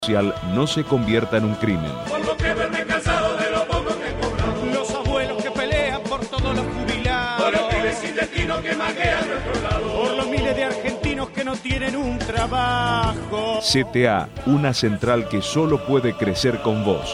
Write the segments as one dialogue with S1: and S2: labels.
S1: social no se convierta en un crimen.
S2: Por lo que verme cansado de lo poco que he cobrado.
S3: Los abuelos que pelean por todos los jubilados.
S2: Por los pibes sin destino que maquean nuestro lado.
S3: Por los miles de argentinos que no tienen un trabajo.
S1: CTA, una central que solo puede crecer con vos.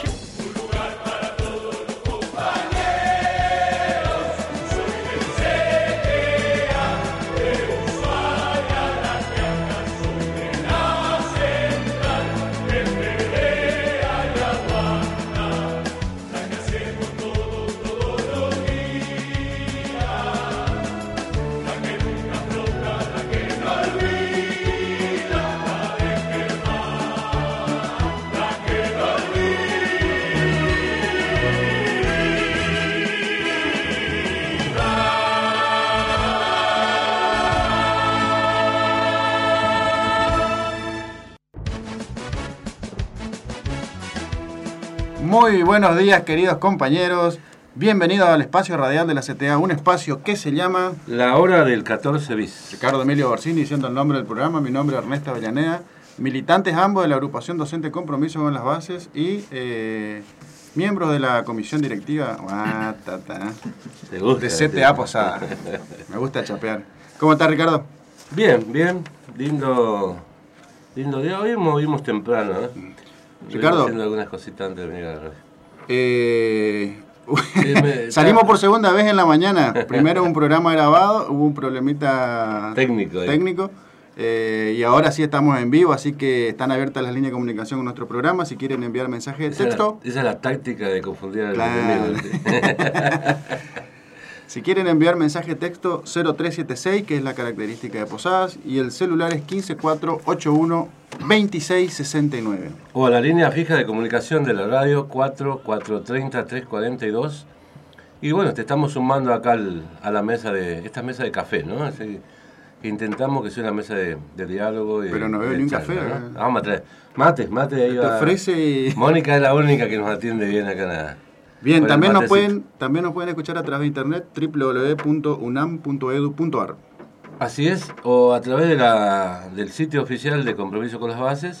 S4: Muy buenos días, queridos compañeros. Bienvenidos al espacio radial de la CTA, un espacio que se llama...
S5: La hora del 14 bis.
S4: Ricardo Emilio Borsini diciendo el nombre del programa, mi nombre es Ernesto Avellaneda, militantes ambos de la agrupación docente Compromiso con las Bases y miembros de la comisión directiva
S5: ¿Te gusta?
S4: de CTA Posada. Me gusta chapear. ¿Cómo estás, Ricardo?
S5: Bien, bien. Lindo día. Hoy movimos temprano, ¿eh?
S4: Ricardo,
S5: haciendo algunas cositas antes de venir a la radio.
S4: Salimos por segunda vez en la mañana. Primero un programa grabado, hubo un problemita técnico y ahora sí estamos en vivo, así que están abiertas las líneas de comunicación con nuestro programa. Si quieren enviar mensajes de texto...
S5: Esa es la táctica de confundir a los enemigos.
S4: Si quieren enviar mensaje de texto 0376, que es la característica de Posadas, y el celular es 154812669.
S5: O a la línea fija de comunicación de la radio 4430-342. Y bueno, te estamos sumando acá a la mesa esta mesa de café, ¿no? Así que intentamos que sea una mesa de diálogo.
S4: Pero no veo ni un café,
S5: ¿no? Vamos a traer mate ahí
S4: te ofrece y...
S5: Mónica es la única que nos atiende bien acá en la...
S4: Bien, también nos pueden escuchar a través de internet www.unam.edu.ar.
S5: Así es, o a través del sitio oficial de Compromiso con las Bases,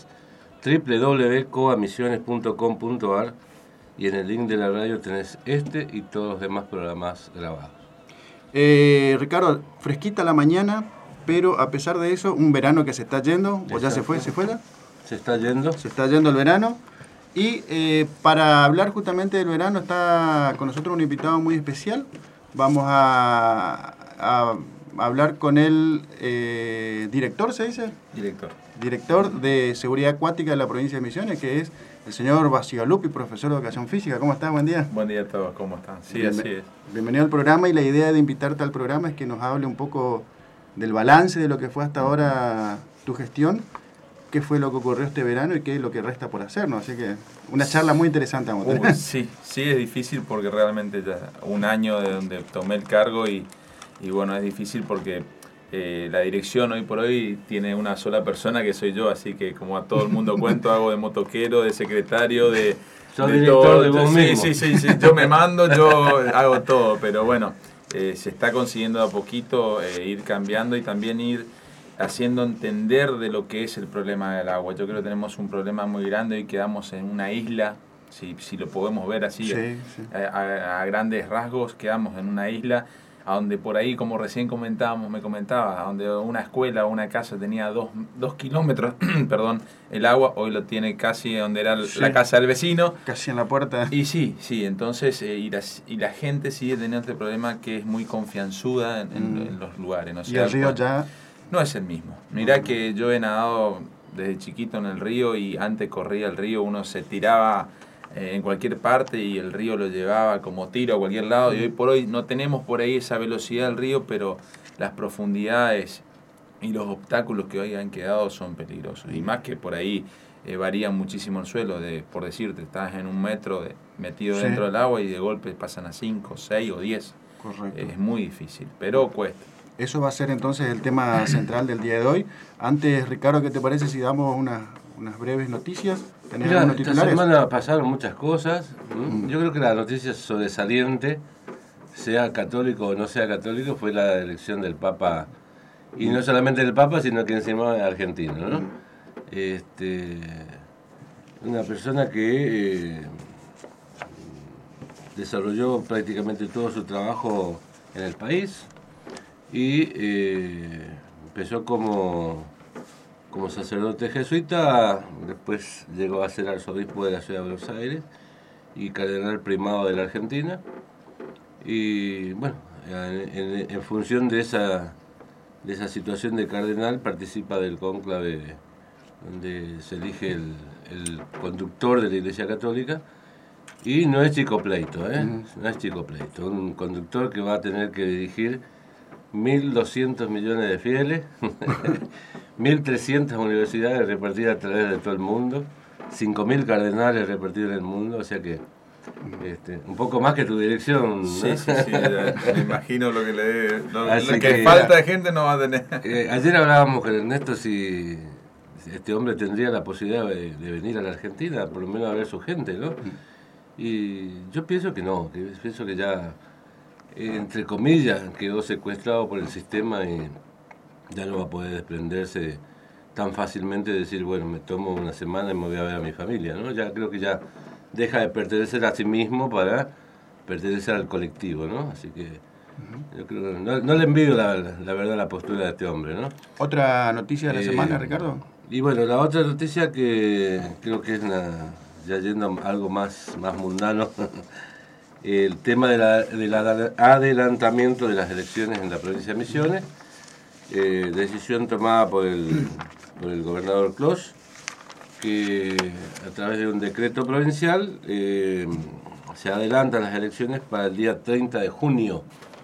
S5: www.coamisiones.com.ar, y en el link de la radio tenés este y todos los demás programas grabados.
S4: Ricardo, fresquita la mañana, pero a pesar de eso, un verano que se está yendo, ¿o ya se fue? ¿Se fue?
S5: Se está yendo.
S4: Se está yendo el verano. Y para hablar justamente del verano está con nosotros un invitado muy especial. Vamos a hablar con el director, ¿se dice? Director de Seguridad Acuática de la provincia de Misiones, que es el señor Bacigalupi, profesor de Educación Física. ¿Cómo estás? Buen día.
S6: Buen día a todos, ¿cómo están? Sí, así es.
S4: Bienvenido al programa, y la idea de invitarte al programa es que nos hable un poco del balance de lo que fue hasta ahora tu gestión. ¿Qué fue lo que ocurrió este verano y qué es lo que resta por hacer, ¿no? Así que una charla muy interesante vamos a tener.
S6: Sí, es difícil porque realmente ya un año de donde tomé el cargo y bueno, es difícil porque la dirección hoy por hoy tiene una sola persona que soy yo, así que como a todo el mundo cuento, hago de motoquero, de secretario, de
S5: director
S6: todo.
S5: De vos mismo.
S6: Sí, yo me mando, yo hago todo, pero bueno, se está consiguiendo de a poquito ir cambiando y también ir haciendo entender de lo que es el problema del agua. Yo creo que tenemos un problema muy grande y quedamos en una isla, si lo podemos ver así, a grandes rasgos, quedamos en una isla a donde por ahí, como recién me comentaba, a donde una escuela o una casa tenía 2 kilómetros, perdón, el agua, hoy lo tiene casi donde era la casa del vecino.
S4: Casi en la puerta.
S6: Y sí, entonces, y la gente sigue teniendo este problema que es muy confianzuda en los lugares. ¿No?
S4: Y el río ya...
S6: No es el mismo. Mirá que yo he nadado desde chiquito en el río y antes corría el río, uno se tiraba en cualquier parte y el río lo llevaba como tiro a cualquier lado, y hoy por hoy no tenemos por ahí esa velocidad del río, pero las profundidades y los obstáculos que hoy han quedado son peligrosos, y más que por ahí varían muchísimo el suelo, por decirte, estás en 1 metro metido dentro del agua y de golpe pasan a 5, 6 o 10.
S4: Correcto.
S6: Es muy difícil, pero cuesta.
S4: Eso va a ser entonces el tema central del día de hoy. Antes, Ricardo, ¿qué te parece si damos unas breves noticias? ¿Tenés algunos titulares?
S5: Esta semana pasaron muchas cosas. Yo creo que la noticia sobresaliente, sea católico o no sea católico, fue la elección del Papa. Y no solamente del Papa, sino que encima argentino, ¿no? una persona que desarrolló prácticamente todo su trabajo en el país y empezó como sacerdote jesuita, después llegó a ser arzobispo de la ciudad de Buenos Aires y cardenal primado de la Argentina. Y bueno, en función de esa situación de cardenal, participa del cónclave donde se elige el conductor de la Iglesia Católica. Y no es chico pleito, no es chico pleito. Un conductor que va a tener que dirigir 1.200 millones de fieles, 1.300 universidades repartidas a través de todo el mundo, 5.000 cardenales repartidos en el mundo, o sea que un poco más que tu dirección.
S6: Sí, me imagino lo que lo que falta de gente no va a tener.
S5: Ayer hablábamos con Ernesto si este hombre tendría la posibilidad de venir a la Argentina, por lo menos a ver su gente, ¿no? Y yo pienso que no, pienso que ya, entre comillas, quedó secuestrado por el sistema y ya no va a poder desprenderse tan fácilmente de decir, bueno, me tomo una semana y me voy a ver a mi familia, ¿no? Ya creo que ya deja de pertenecer a sí mismo para pertenecer al colectivo, ¿no? Así que yo creo que no le envidio la verdad la postura de este hombre, ¿no?
S4: ¿Otra noticia de la semana, Ricardo?
S5: Y bueno, la otra noticia que creo que es ya yendo a algo más mundano, el tema del adelantamiento de las elecciones en la provincia de Misiones, decisión tomada por el gobernador Clos, que a través de un decreto provincial se adelantan las elecciones para el día 30 de junio.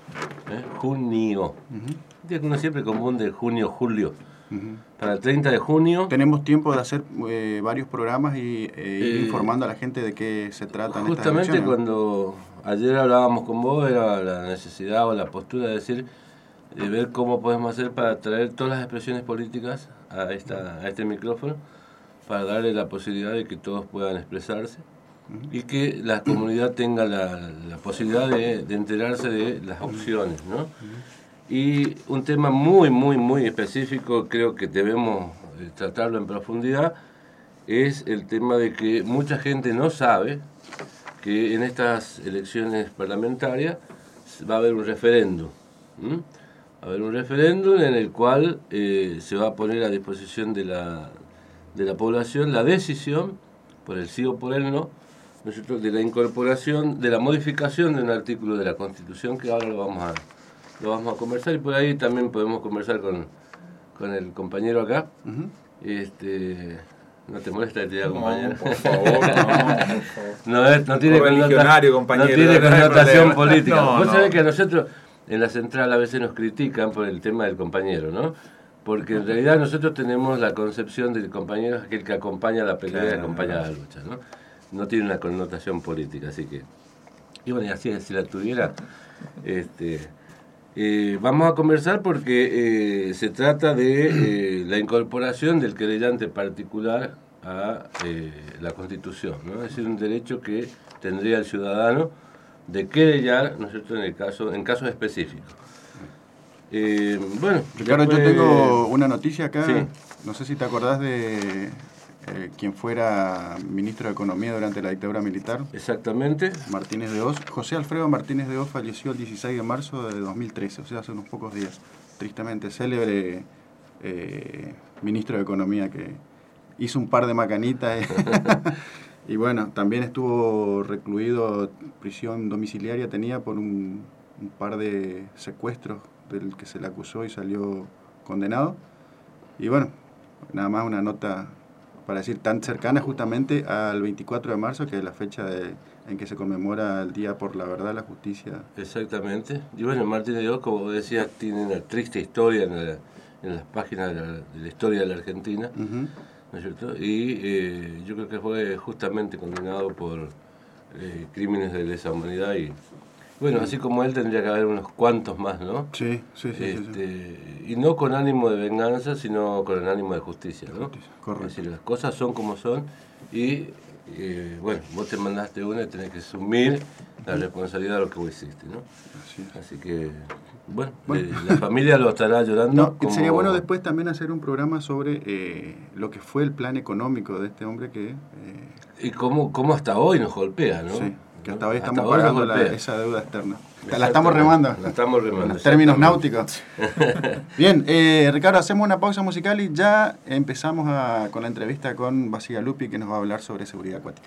S5: Junio. Día que uno siempre confunde junio-julio. Para el 30 de junio...
S4: Tenemos tiempo de hacer varios programas y ir informando a la gente de qué se trata.
S5: Justamente cuando ayer hablábamos con vos, era la necesidad o la postura de decir, de ver cómo podemos hacer para traer todas las expresiones políticas a este micrófono, para darle la posibilidad de que todos puedan expresarse y que la comunidad tenga la posibilidad de enterarse de las opciones, ¿no? Y un tema muy específico, creo que debemos tratarlo en profundidad, es el tema de que mucha gente no sabe que en estas elecciones parlamentarias va a haber un referéndum. Va a haber un referéndum en el cual se va a poner a disposición de la población la decisión, por el sí o por el no, de la incorporación, de la modificación de un artículo de la Constitución, que ahora lo vamos a conversar, y por ahí también podemos conversar con el compañero acá. ¿No te molesta que te diga compañero?
S6: Por favor,
S5: no tiene connotación política. Vos sabés que a nosotros en la central a veces nos critican por el tema del compañero, ¿no? Porque en realidad nosotros tenemos la concepción del compañero, aquel que acompaña la pelea y acompaña la lucha, ¿no? No tiene una connotación política, así que... Y bueno, y así si la tuviera... vamos a conversar porque se trata de la incorporación del querellante particular a la Constitución, ¿no? Es decir, un derecho que tendría el ciudadano de querellar, ¿no es cierto?, en casos específicos. Bueno,
S4: Ricardo, yo tengo una noticia acá.
S5: Sí.
S4: No sé si te acordás de quien fuera ministro de Economía durante la dictadura militar.
S5: Exactamente.
S4: Martínez de Hoz. José Alfredo Martínez de Hoz falleció el 16 de marzo de 2013, o sea, hace unos pocos días. Tristemente, célebre ministro de Economía que hizo un par de macanitas. Y bueno, también estuvo recluido, prisión domiciliaria tenía por un par de secuestros del que se le acusó y salió condenado. Y bueno, nada más una nota para decir tan cercana justamente al 24 de marzo, que es la fecha en que se conmemora el Día por la Verdad, la Justicia.
S5: Exactamente. Y bueno, Martínez de Hoz, como decía, tiene una triste historia en las páginas de la historia de la Argentina, ¿no es cierto? Y yo creo que fue justamente condenado por crímenes de lesa humanidad y bueno, así como él tendría que haber unos cuantos más, ¿no?
S4: Sí.
S5: Y no con ánimo de venganza, sino con el ánimo de justicia, ¿no?
S4: Correcto.
S5: Es decir, las cosas son como son y, bueno, vos te mandaste una y tenés que asumir la responsabilidad de lo que vos hiciste, ¿no?
S4: Así es.
S5: Así que Bueno, la familia lo estará llorando.
S4: No,
S5: como...
S4: sería bueno después también hacer un programa sobre lo que fue el plan económico de este hombre que...
S5: y cómo hasta hoy nos golpea, ¿no?
S4: Sí, que hasta hoy
S5: Hasta
S4: estamos
S5: hoy nos
S4: pagando
S5: golpea.
S4: esa deuda externa. La estamos remando.
S5: La estamos remando.
S4: En términos náuticos. Bien, Ricardo, hacemos una pausa musical y ya empezamos con la entrevista con Bacigalupi, que nos va a hablar sobre seguridad acuática.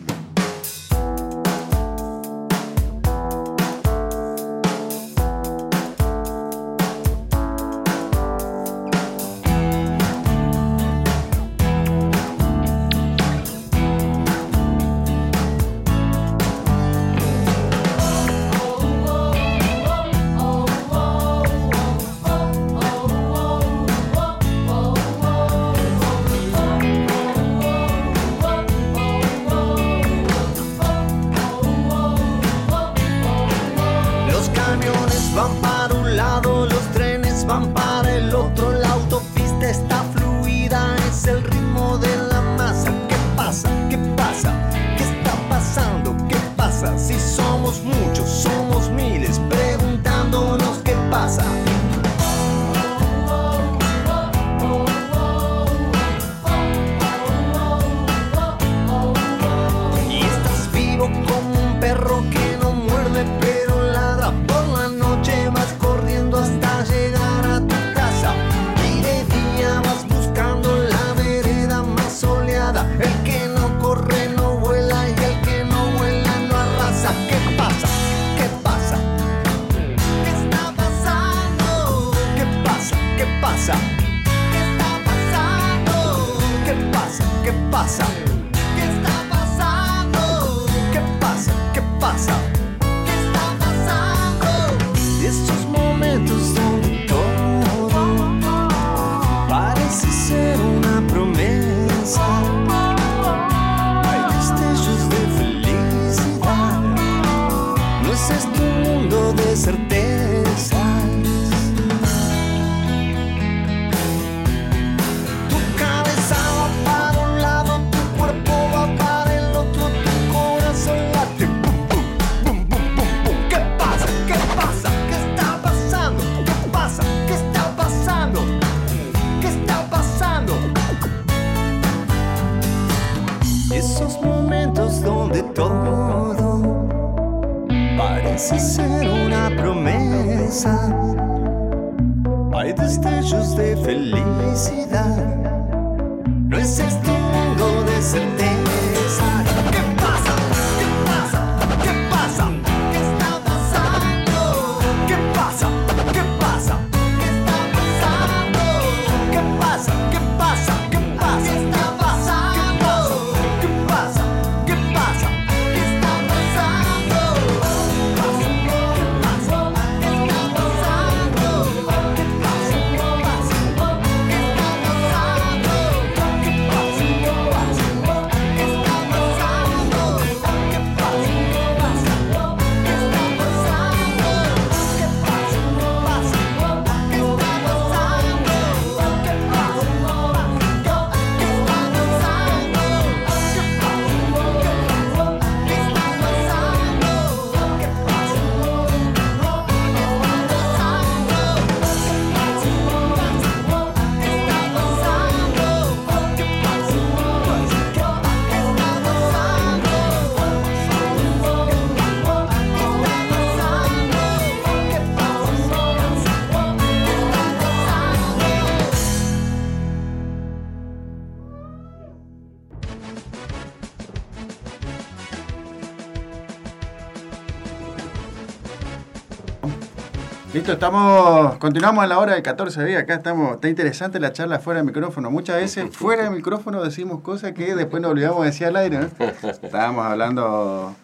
S4: Listo, continuamos a la hora de 14 días, acá estamos, está interesante la charla fuera de micrófono. Muchas veces fuera de micrófono decimos cosas que después nos olvidamos de decir al aire, ¿no? Estábamos hablando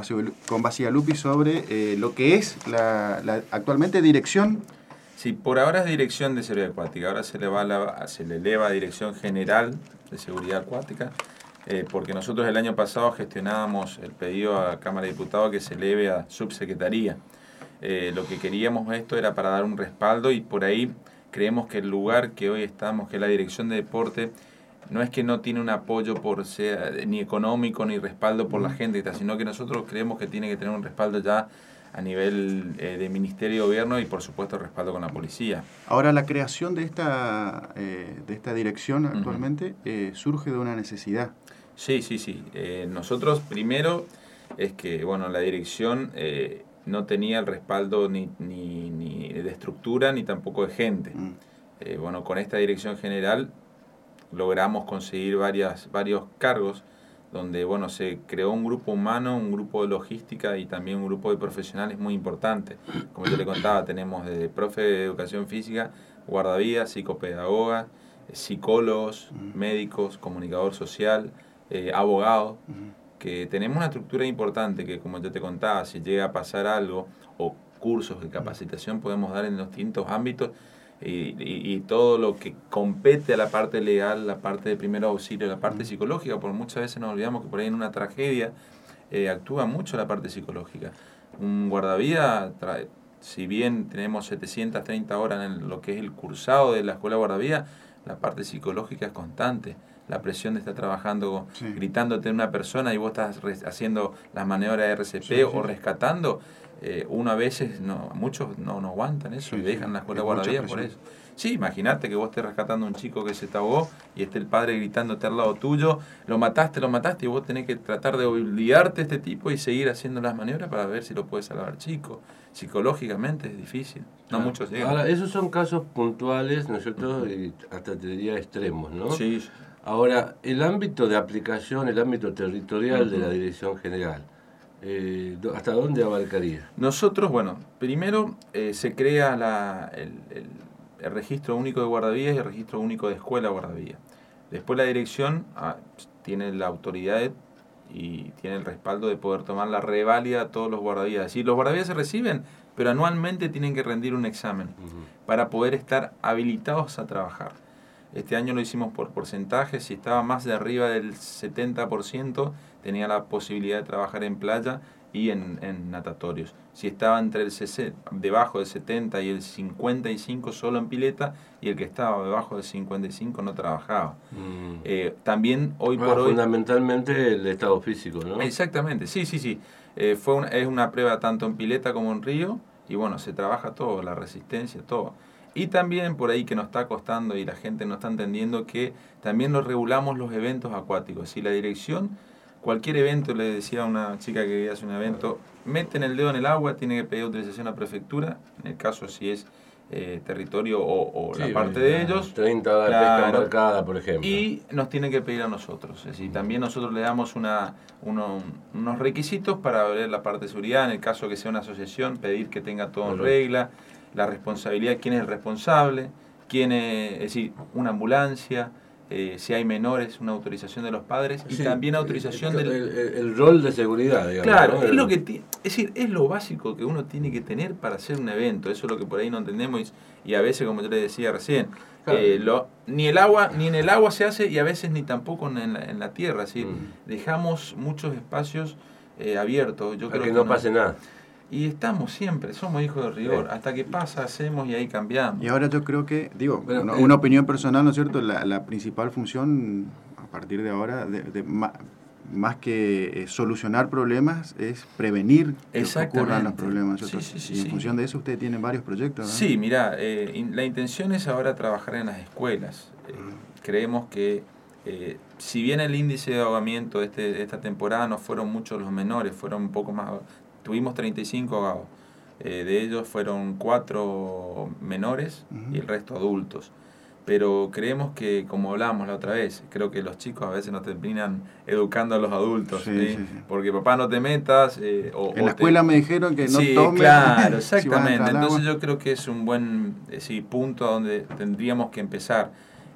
S4: con Bacigalupi sobre lo que es la actualmente dirección.
S6: Sí, por ahora es dirección de seguridad acuática, ahora se le eleva a dirección general de seguridad acuática, porque nosotros el año pasado gestionábamos el pedido a Cámara de Diputados que se eleve a subsecretaría. Lo que queríamos esto era para dar un respaldo y por ahí creemos que el lugar que hoy estamos, que es la dirección de deporte, no es que no tiene un apoyo ni económico ni respaldo por la gente, sino que nosotros creemos que tiene que tener un respaldo ya a nivel de ministerio y gobierno y por supuesto respaldo con la policía.
S4: Ahora, la creación de esta dirección actualmente surge de una necesidad.
S6: Sí. Nosotros primero es que la dirección no tenía el respaldo ni de estructura ni tampoco de gente. Con esta dirección general logramos conseguir varios cargos donde se creó un grupo humano, un grupo de logística y también un grupo de profesionales muy importante. Como yo le contaba, tenemos desde profe de educación física, guardavidas, psicopedagogas, psicólogos, médicos, comunicador social, abogados, que tenemos una estructura importante que, como yo te contaba, si llega a pasar algo o cursos de capacitación podemos dar en los distintos ámbitos y todo lo que compete a la parte legal, la parte de primer auxilio, la parte psicológica, porque muchas veces nos olvidamos que por ahí en una tragedia actúa mucho la parte psicológica. Un guardavía, si bien tenemos 730 horas en lo que es el cursado de la escuela de guardavía, la parte psicológica es constante. La presión de estar trabajando, gritándote a una persona y vos estás haciendo las maniobras de RCP o rescatando, uno a veces, muchos no aguantan eso y dejan la escuela de guardavidas por eso. Sí, imagínate que vos estés rescatando a un chico que se te ahogó y esté el padre gritándote al lado tuyo, lo mataste y vos tenés que tratar de olvidarte a este tipo y seguir haciendo las maniobras para ver si lo puedes salvar, chico. Psicológicamente es difícil, no muchos llegan.
S5: Ahora, esos son casos puntuales, ¿no es cierto? Y hasta te diría extremos, ¿no?
S6: Sí.
S5: Ahora, el ámbito de aplicación, el ámbito territorial de la Dirección General, ¿hasta dónde abarcaría?
S6: Nosotros, primero se crea el registro único de guardavías y el registro único de escuela guardavías. Después la dirección tiene la autoridad y tiene el respaldo de poder tomar la reválida a todos los guardavías. Es decir, los guardavías se reciben, pero anualmente tienen que rendir un examen para poder estar habilitados a trabajar. Este año lo hicimos por porcentaje. Si estaba más de arriba del 70%, tenía la posibilidad de trabajar en playa y en natatorios. Si estaba debajo del 70 y el 55 solo en pileta, y el que estaba debajo del 55 no trabajaba. También hoy por hoy...
S5: Fundamentalmente el estado físico, ¿no?
S6: Exactamente, sí. Es una prueba tanto en pileta como en río, y se trabaja todo, la resistencia, todo. Y también por ahí que nos está costando y la gente no está entendiendo que también nos regulamos los eventos acuáticos. Si la dirección, cualquier evento, le decía a una chica que hace un evento, meten el dedo en el agua, tiene que pedir autorización a la prefectura, en el caso si es territorio o la parte de ellos.
S5: 30 horas de pesca embarcada, por ejemplo. Y
S6: nos tienen que pedir a nosotros. Es decir, también nosotros le damos unos requisitos para ver la parte de seguridad, en el caso que sea una asociación, pedir que tenga todo en regla, la responsabilidad, quién es el responsable, es decir, una ambulancia, si hay menores, una autorización de los padres y también autorización
S5: el rol de seguridad, digamos.
S6: Claro,
S5: ¿no?
S6: es lo básico que uno tiene que tener para hacer un evento. Eso es lo que por ahí no entendemos y a veces, como yo le decía recién, claro. Ni en el agua se hace y a veces ni tampoco en la tierra. ¿Sí? Dejamos muchos espacios abiertos. Yo creo que
S5: no pase nada.
S6: Y estamos siempre, somos hijos del rigor. Hasta que pasa, hacemos y ahí cambiamos.
S4: Y ahora yo creo que, una opinión personal, ¿no es cierto? La principal función, a partir de ahora, más que solucionar problemas, es prevenir que ocurran los problemas, ¿cierto? Sí, y en función de eso ustedes tienen varios proyectos, ¿no?
S6: Sí, mira, la intención es ahora trabajar en las escuelas. Creemos que, si bien el índice de ahogamiento de esta temporada no fueron muchos los menores, fueron un poco más... Tuvimos 35 ahogados, de ellos fueron 4 menores y el resto adultos. Pero creemos que, como hablábamos la otra vez, creo que los chicos a veces nos terminan educando a los adultos, sí. Porque papá no te metas.
S4: En la escuela me dijeron que no tomes.
S6: Claro, exactamente. Si entonces yo creo que es un buen punto a donde tendríamos que empezar.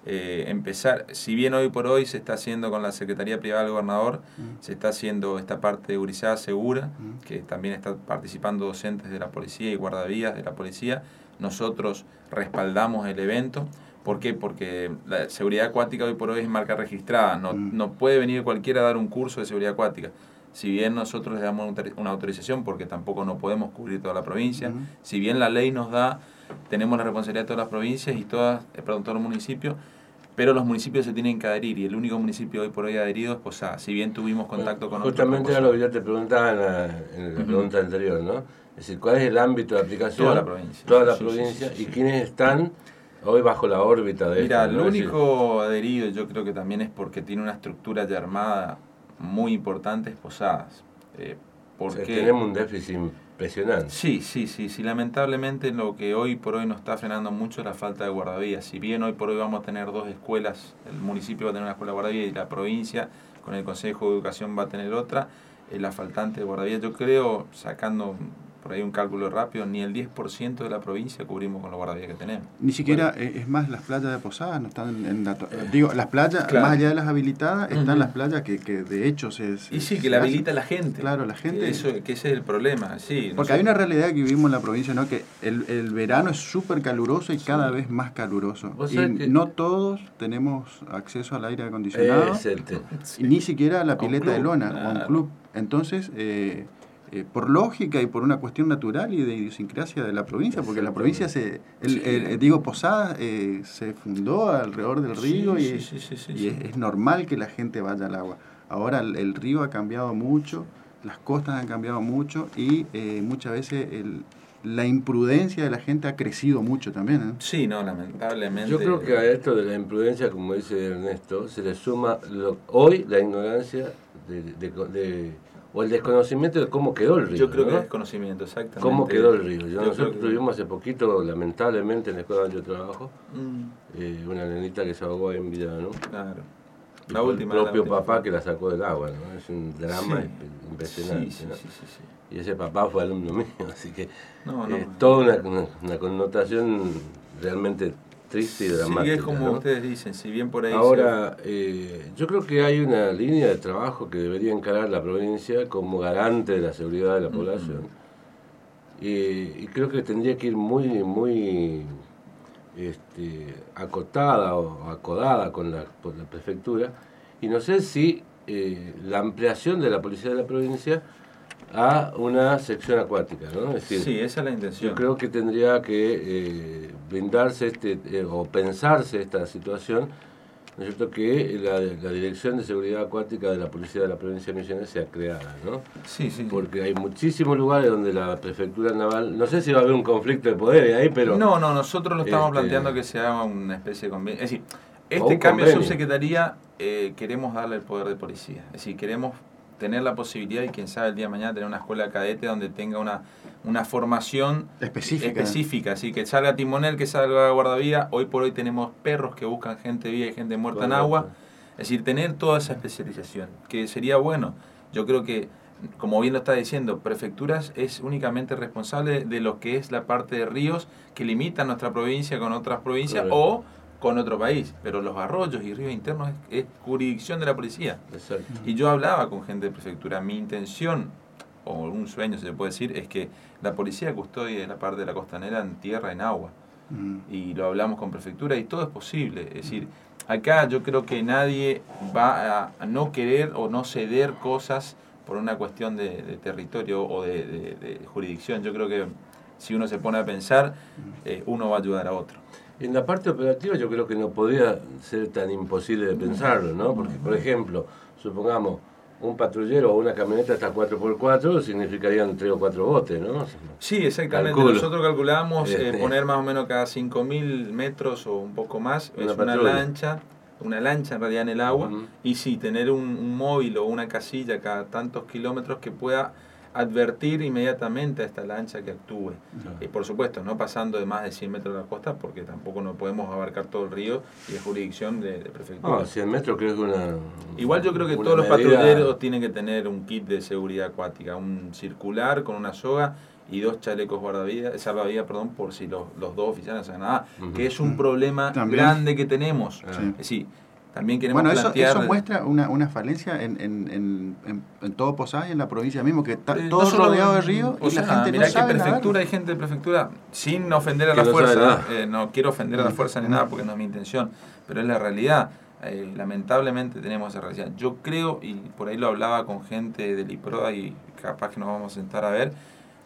S6: Si bien hoy por hoy se está haciendo con la Secretaría Privada del Gobernador, se está haciendo esta parte de Gurizada Segura, que también está participando docentes de la policía y guardavías de la policía. Nosotros respaldamos el evento. ¿Por qué? Porque la seguridad acuática hoy por hoy es marca registrada. No puede venir cualquiera a dar un curso de seguridad acuática. Si bien nosotros le damos una autorización, porque tampoco no podemos cubrir toda la provincia, si bien la ley nos da, tenemos la responsabilidad de todas las provincias y todos los municipios, pero los municipios se tienen que adherir y el único municipio hoy por hoy adherido es Posadas. Si bien tuvimos contacto con otros.
S5: Justamente era lo que yo te preguntaba en la pregunta anterior, ¿no? Es decir, ¿cuál es el ámbito de aplicación?
S6: Toda la provincia.
S5: Toda la provincia. ¿Y quiénes están hoy bajo la órbita de
S6: Mira,
S5: esto,
S6: el
S5: ¿no?
S6: único adherido yo creo que también es porque tiene una estructura ya armada muy importante, es Posadas. Porque
S5: tenemos un déficit impresionante.
S6: Sí. Lamentablemente lo que hoy por hoy nos está frenando mucho es la falta de guardavías. Si bien hoy por hoy vamos a tener 2 escuelas, el municipio va a tener una escuela de guardavías y la provincia con el Consejo de Educación va a tener otra, la faltante de guardavías, yo creo, sacando por ahí un cálculo rápido, ni el 10% de la provincia cubrimos con los guardavías que tenemos.
S4: Ni siquiera, es más, las playas de Posadas no están digo, las playas,
S6: claro.
S4: Más allá de las habilitadas, están las playas que de hecho
S6: Y sí, que la habilita la gente.
S4: Claro, la gente.
S6: Que ese es el problema, sí.
S4: Porque hay una realidad que vivimos en la provincia, ¿no? Que el verano es súper caluroso y cada vez más caluroso. Y no todos tenemos acceso al aire acondicionado, y ni siquiera a la pileta de lona o a un club. Entonces, por lógica y por una cuestión natural y de idiosincrasia de la provincia, porque la provincia Posadas se fundó alrededor del río y es normal que la gente vaya al agua. Ahora el río ha cambiado mucho, las costas han cambiado mucho y muchas veces la imprudencia de la gente ha crecido mucho también, ¿eh?
S6: Sí, no, lamentablemente.
S5: Yo creo que a esto de la imprudencia, como dice Ernesto, se le suma hoy la ignorancia o el desconocimiento de cómo quedó el río.
S6: Yo creo, ¿no? Que es desconocimiento, exactamente.
S5: ¿Cómo quedó el río? Nosotros tuvimos hace poquito, lamentablemente, en la escuela donde yo trabajo, una nenita que se ahogó en Villa, ¿no?
S6: Claro.
S5: El propio papá que la sacó del agua, ¿no? Es un drama impresionante, ¿no?
S6: Sí.
S5: Y ese papá fue alumno mío, así que toda una connotación realmente triste y dramática.
S6: Sí, es como, ¿no? Ustedes dicen, si bien por ahí...
S5: Ahora, yo creo que hay una línea de trabajo que debería encarar la provincia como garante de la seguridad de la población. Y creo que tendría que ir muy acotada o acodada por la prefectura. Y no sé si la ampliación de la policía de la provincia a una sección acuática, ¿no? Es decir,
S6: sí, esa es la intención.
S5: Yo creo que tendría que brindarse o pensarse esta situación, ¿no es cierto?, que la Dirección de Seguridad Acuática de la Policía de la Provincia de Misiones sea creada, ¿no?
S6: Sí.
S5: Porque hay muchísimos lugares donde la Prefectura Naval, no sé si va a haber un conflicto de poderes ahí, pero...
S6: No, nosotros lo estamos planteando que se haga una especie de convenio. Es decir, cambio de subsecretaría queremos darle el poder de policía. Es decir, queremos tener la posibilidad y quién sabe el día de mañana tener una escuela cadete donde tenga una formación específica, así que salga timonel, que salga guardavía. Hoy por hoy tenemos perros que buscan gente viva y gente muerta en agua. Es decir, tener toda esa especialización, que sería bueno. Yo creo que, como bien lo está diciendo, prefecturas es únicamente responsable de lo que es la parte de ríos que limitan nuestra provincia con otras provincias o con otro país, pero los arroyos y ríos internos es jurisdicción de la policía.
S5: Exacto.
S6: Y yo hablaba con gente de prefectura, mi intención, o un sueño se le puede decir, es que la policía custodie la parte de la costanera en tierra, en agua. Y lo hablamos con prefectura y todo es posible. Es decir, acá yo creo que nadie va a no querer o no ceder cosas por una cuestión de territorio o de jurisdicción. Yo creo que si uno se pone a pensar, uno va a ayudar a otro.
S5: En la parte operativa yo creo que no podría ser tan imposible de pensarlo, ¿no? Porque, por ejemplo, supongamos un patrullero o una camioneta hasta 4x4 significarían 3 o 4 botes, ¿no?
S6: Sí, exactamente. Nosotros calculamos poner más o menos cada 5.000 metros o un poco más, es una lancha en realidad en el agua, y sí, tener un móvil o una casilla cada tantos kilómetros que pueda advertir inmediatamente a esta lancha que actúe. Por supuesto, no pasando de más de 100 metros de la costa, porque tampoco no podemos abarcar todo el río y es jurisdicción de prefectura.
S5: No, 100 metros creo que
S6: Igual yo creo que todos los patrulleros tienen que tener un kit de seguridad acuática, un circular con una soga y 2 chalecos salvavidas, por si los 2 oficiales hacen nada, que es un problema grande que tenemos. Es decir, también queremos plantear...
S4: eso muestra una falencia en todo Posadas y en la provincia mismo, que está todo rodeado de ríos y la gente no sabe nadar.
S6: Hay gente de prefectura, sin ofender a la fuerza, no quiero ofender a la fuerza ni nada porque no es mi intención, pero es la realidad. Lamentablemente tenemos esa realidad. Yo creo, y por ahí lo hablaba con gente del IPROA y capaz que nos vamos a sentar a ver,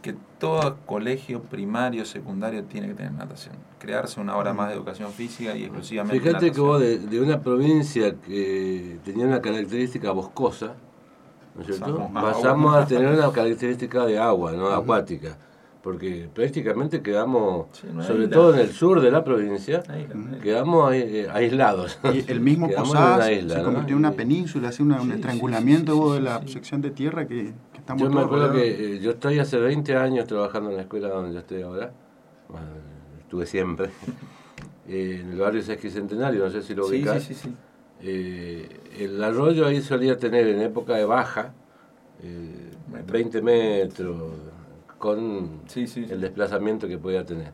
S6: que todo colegio primario, secundario tiene que tener natación. Crearse una hora más de educación física y exclusivamente
S5: Fíjate
S6: natación.
S5: que vos de una provincia que tenía una característica boscosa, ¿no es cierto? Pasamos a tener una característica de agua, ¿no? Acuática. Porque prácticamente quedamos, sobre
S6: isla.
S5: todo en el sur de la provincia, quedamos aislados.
S4: Y el mismo
S5: Quedamos
S4: Posadas
S5: en una isla,
S4: se
S5: ¿no?
S4: convirtió en una península, así un estrangulamiento de la sección de tierra que estamos
S5: Yo me
S4: todos
S5: acuerdo
S4: rodeados.
S5: que yo estoy hace 20 años trabajando en la escuela donde yo estoy ahora. Bueno, estuve siempre. En el barrio Sesquicentenario, no sé si lo ubicás.
S6: Sí.
S5: El arroyo ahí solía tener en época de baja 20 metros con el desplazamiento que podía tener.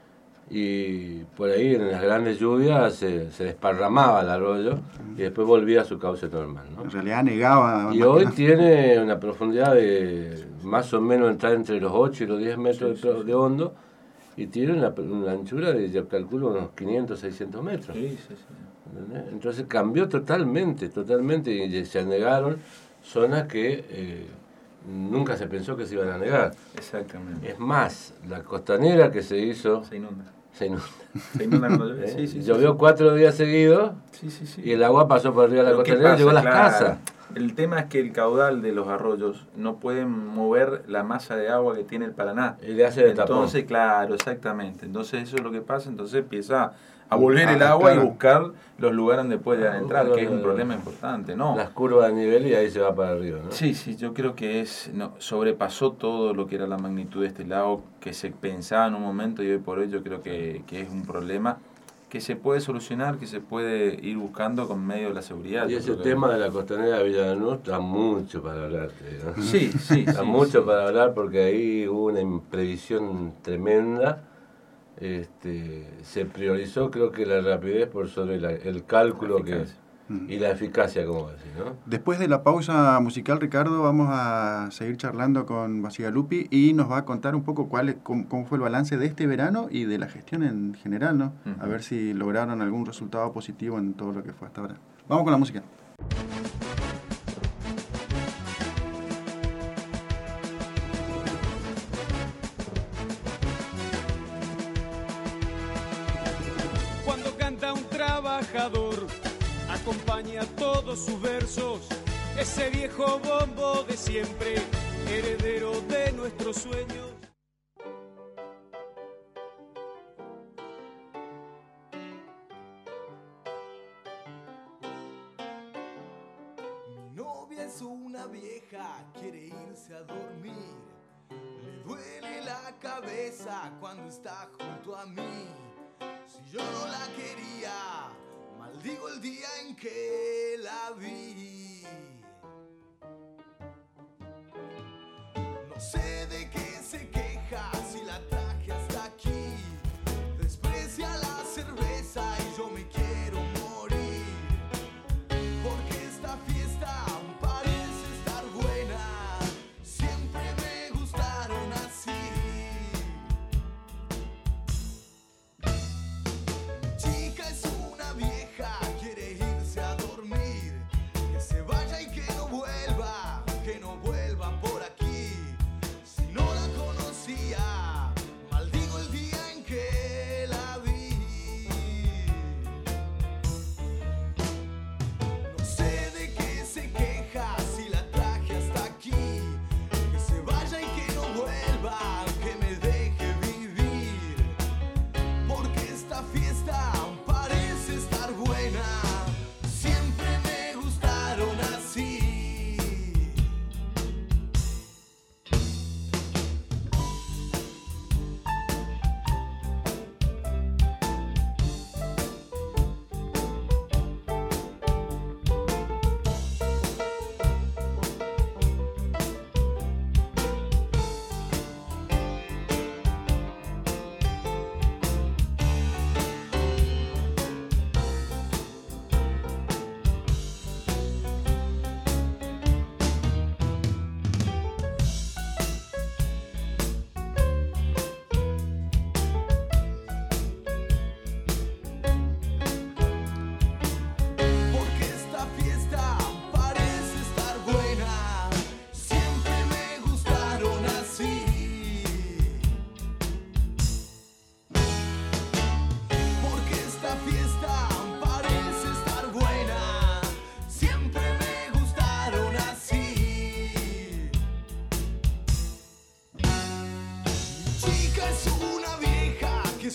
S5: Y por ahí en las grandes lluvias se desparramaba el arroyo y después volvía a su cauce normal, ¿no?
S4: En realidad negaba.
S5: Y hoy tiene una profundidad de más o menos entrar entre los 8 y los 10 metros de hondo y tiene una anchura de, yo calculo, unos 500, 600 metros. ¿Entendés? Entonces cambió totalmente y se anegaron zonas que nunca se pensó que se iban a negar.
S6: Exactamente.
S5: Es más, la costanera que se hizo...
S6: Se inunda.
S5: Se
S6: inunda cuando llueve.
S5: Llovió 4 días seguidos y el agua pasó por arriba de la costanera y llegó a las casas.
S6: El tema es que el caudal de los arroyos no pueden mover la masa de agua que tiene el Paraná.
S5: Y le hace de tapón.
S6: Entonces, claro, exactamente. Entonces eso es lo que pasa. Entonces empieza a volver el agua y buscar los lugares donde puede entrar, que es un problema importante, ¿no?
S5: Las curvas de nivel y ahí se va para arriba, ¿no?
S6: Sí, yo creo que sobrepasó todo lo que era la magnitud de este lago, que se pensaba en un momento y hoy por hoy yo creo que es un problema que se puede solucionar, que se puede ir buscando con medio de la seguridad.
S5: Y ese tema de la costanera de Villa Lanús da mucho para hablar, ¿no?
S6: Sí.
S5: Da mucho para hablar porque ahí hubo una imprevisión tremenda. Se priorizó, creo que la rapidez por sobre el cálculo y la eficacia, como decís, ¿no?
S4: Después de la pausa musical, Ricardo, vamos a seguir charlando con Bacigalupi y nos va a contar un poco cómo fue el balance de este verano y de la gestión en general, ¿no? A ver si lograron algún resultado positivo en todo lo que fue hasta ahora. Vamos con la música.
S3: Cuando canta un trabajador, acompaña todos sus versos, ese viejo bombo de siempre, heredero de nuestros sueños.
S7: Mi novia es una vieja, quiere irse a dormir. Le duele la cabeza cuando está junto a mí. Si yo no la quería, maldigo el día en que la vi. No sé de qué se queja si la traje hasta aquí. Desprecia la cerveza y yo me quiero morir. Porque esta fiesta aún parece estar buena. Siempre me gustaron así. Chica es una vieja, quiere irse a dormir. Que se vaya y que no vuelva por aquí. Si no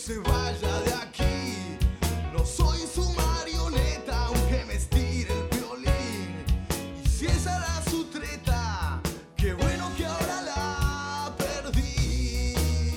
S7: se vaya de aquí. No soy su marioneta, aunque me estire el violín. Y si esa era su treta, qué bueno que ahora la perdí.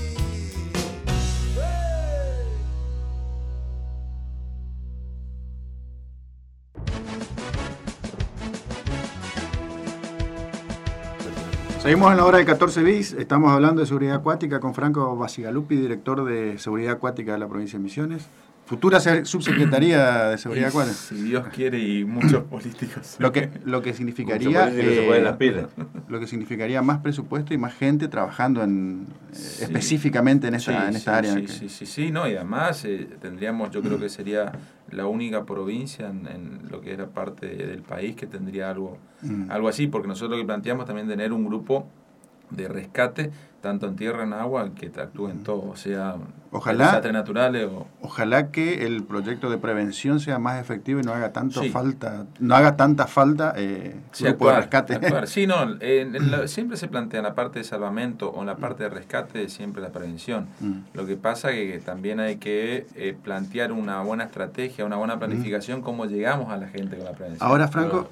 S4: Seguimos en la hora de 14 bis, estamos hablando de seguridad acuática con Franco Bacigalupi, director de seguridad acuática de la provincia de Misiones. Futura subsecretaría de seguridad acuática.
S6: Si Dios quiere y muchos políticos.
S4: Lo que significaría
S5: se ponen las pilas.
S4: lo que significaría más presupuesto y más gente trabajando específicamente en esta área.
S6: Sí, no, y además tendríamos, yo creo que sería la única provincia en lo que era parte del país que tendría algo así, porque nosotros lo que planteamos también tener un grupo de rescate, tanto en tierra, en agua, que actúen todo, o sea, desastres naturales
S4: Ojalá que el proyecto de prevención sea más efectivo y no haga tanta falta grupo de rescate.
S6: Sí, no, siempre se plantea en la parte de salvamento o en la parte de rescate siempre la prevención. Lo que pasa es que también hay que plantear una buena estrategia, una buena planificación, cómo llegamos a la gente con la prevención.
S4: Ahora, Franco,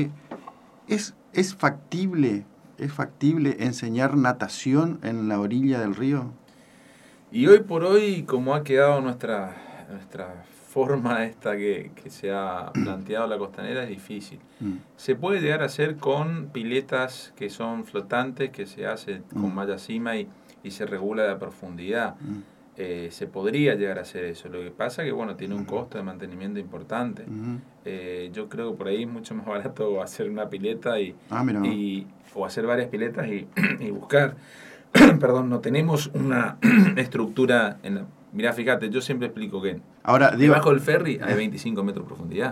S4: ¿es factible enseñar natación en la orilla del río?
S6: Y hoy por hoy, como ha quedado nuestra forma esta que se ha planteado la costanera, es difícil. Se puede llegar a hacer con piletas que son flotantes, que se hace con malla cima y se regula la profundidad. Se podría llegar a hacer eso. Lo que pasa es que tiene un costo de mantenimiento importante. Yo creo que por ahí es mucho más barato hacer una pileta o hacer varias piletas y buscar. Perdón, no tenemos una estructura mirá, fíjate, yo siempre explico que debajo del ferry hay 25 metros de profundidad.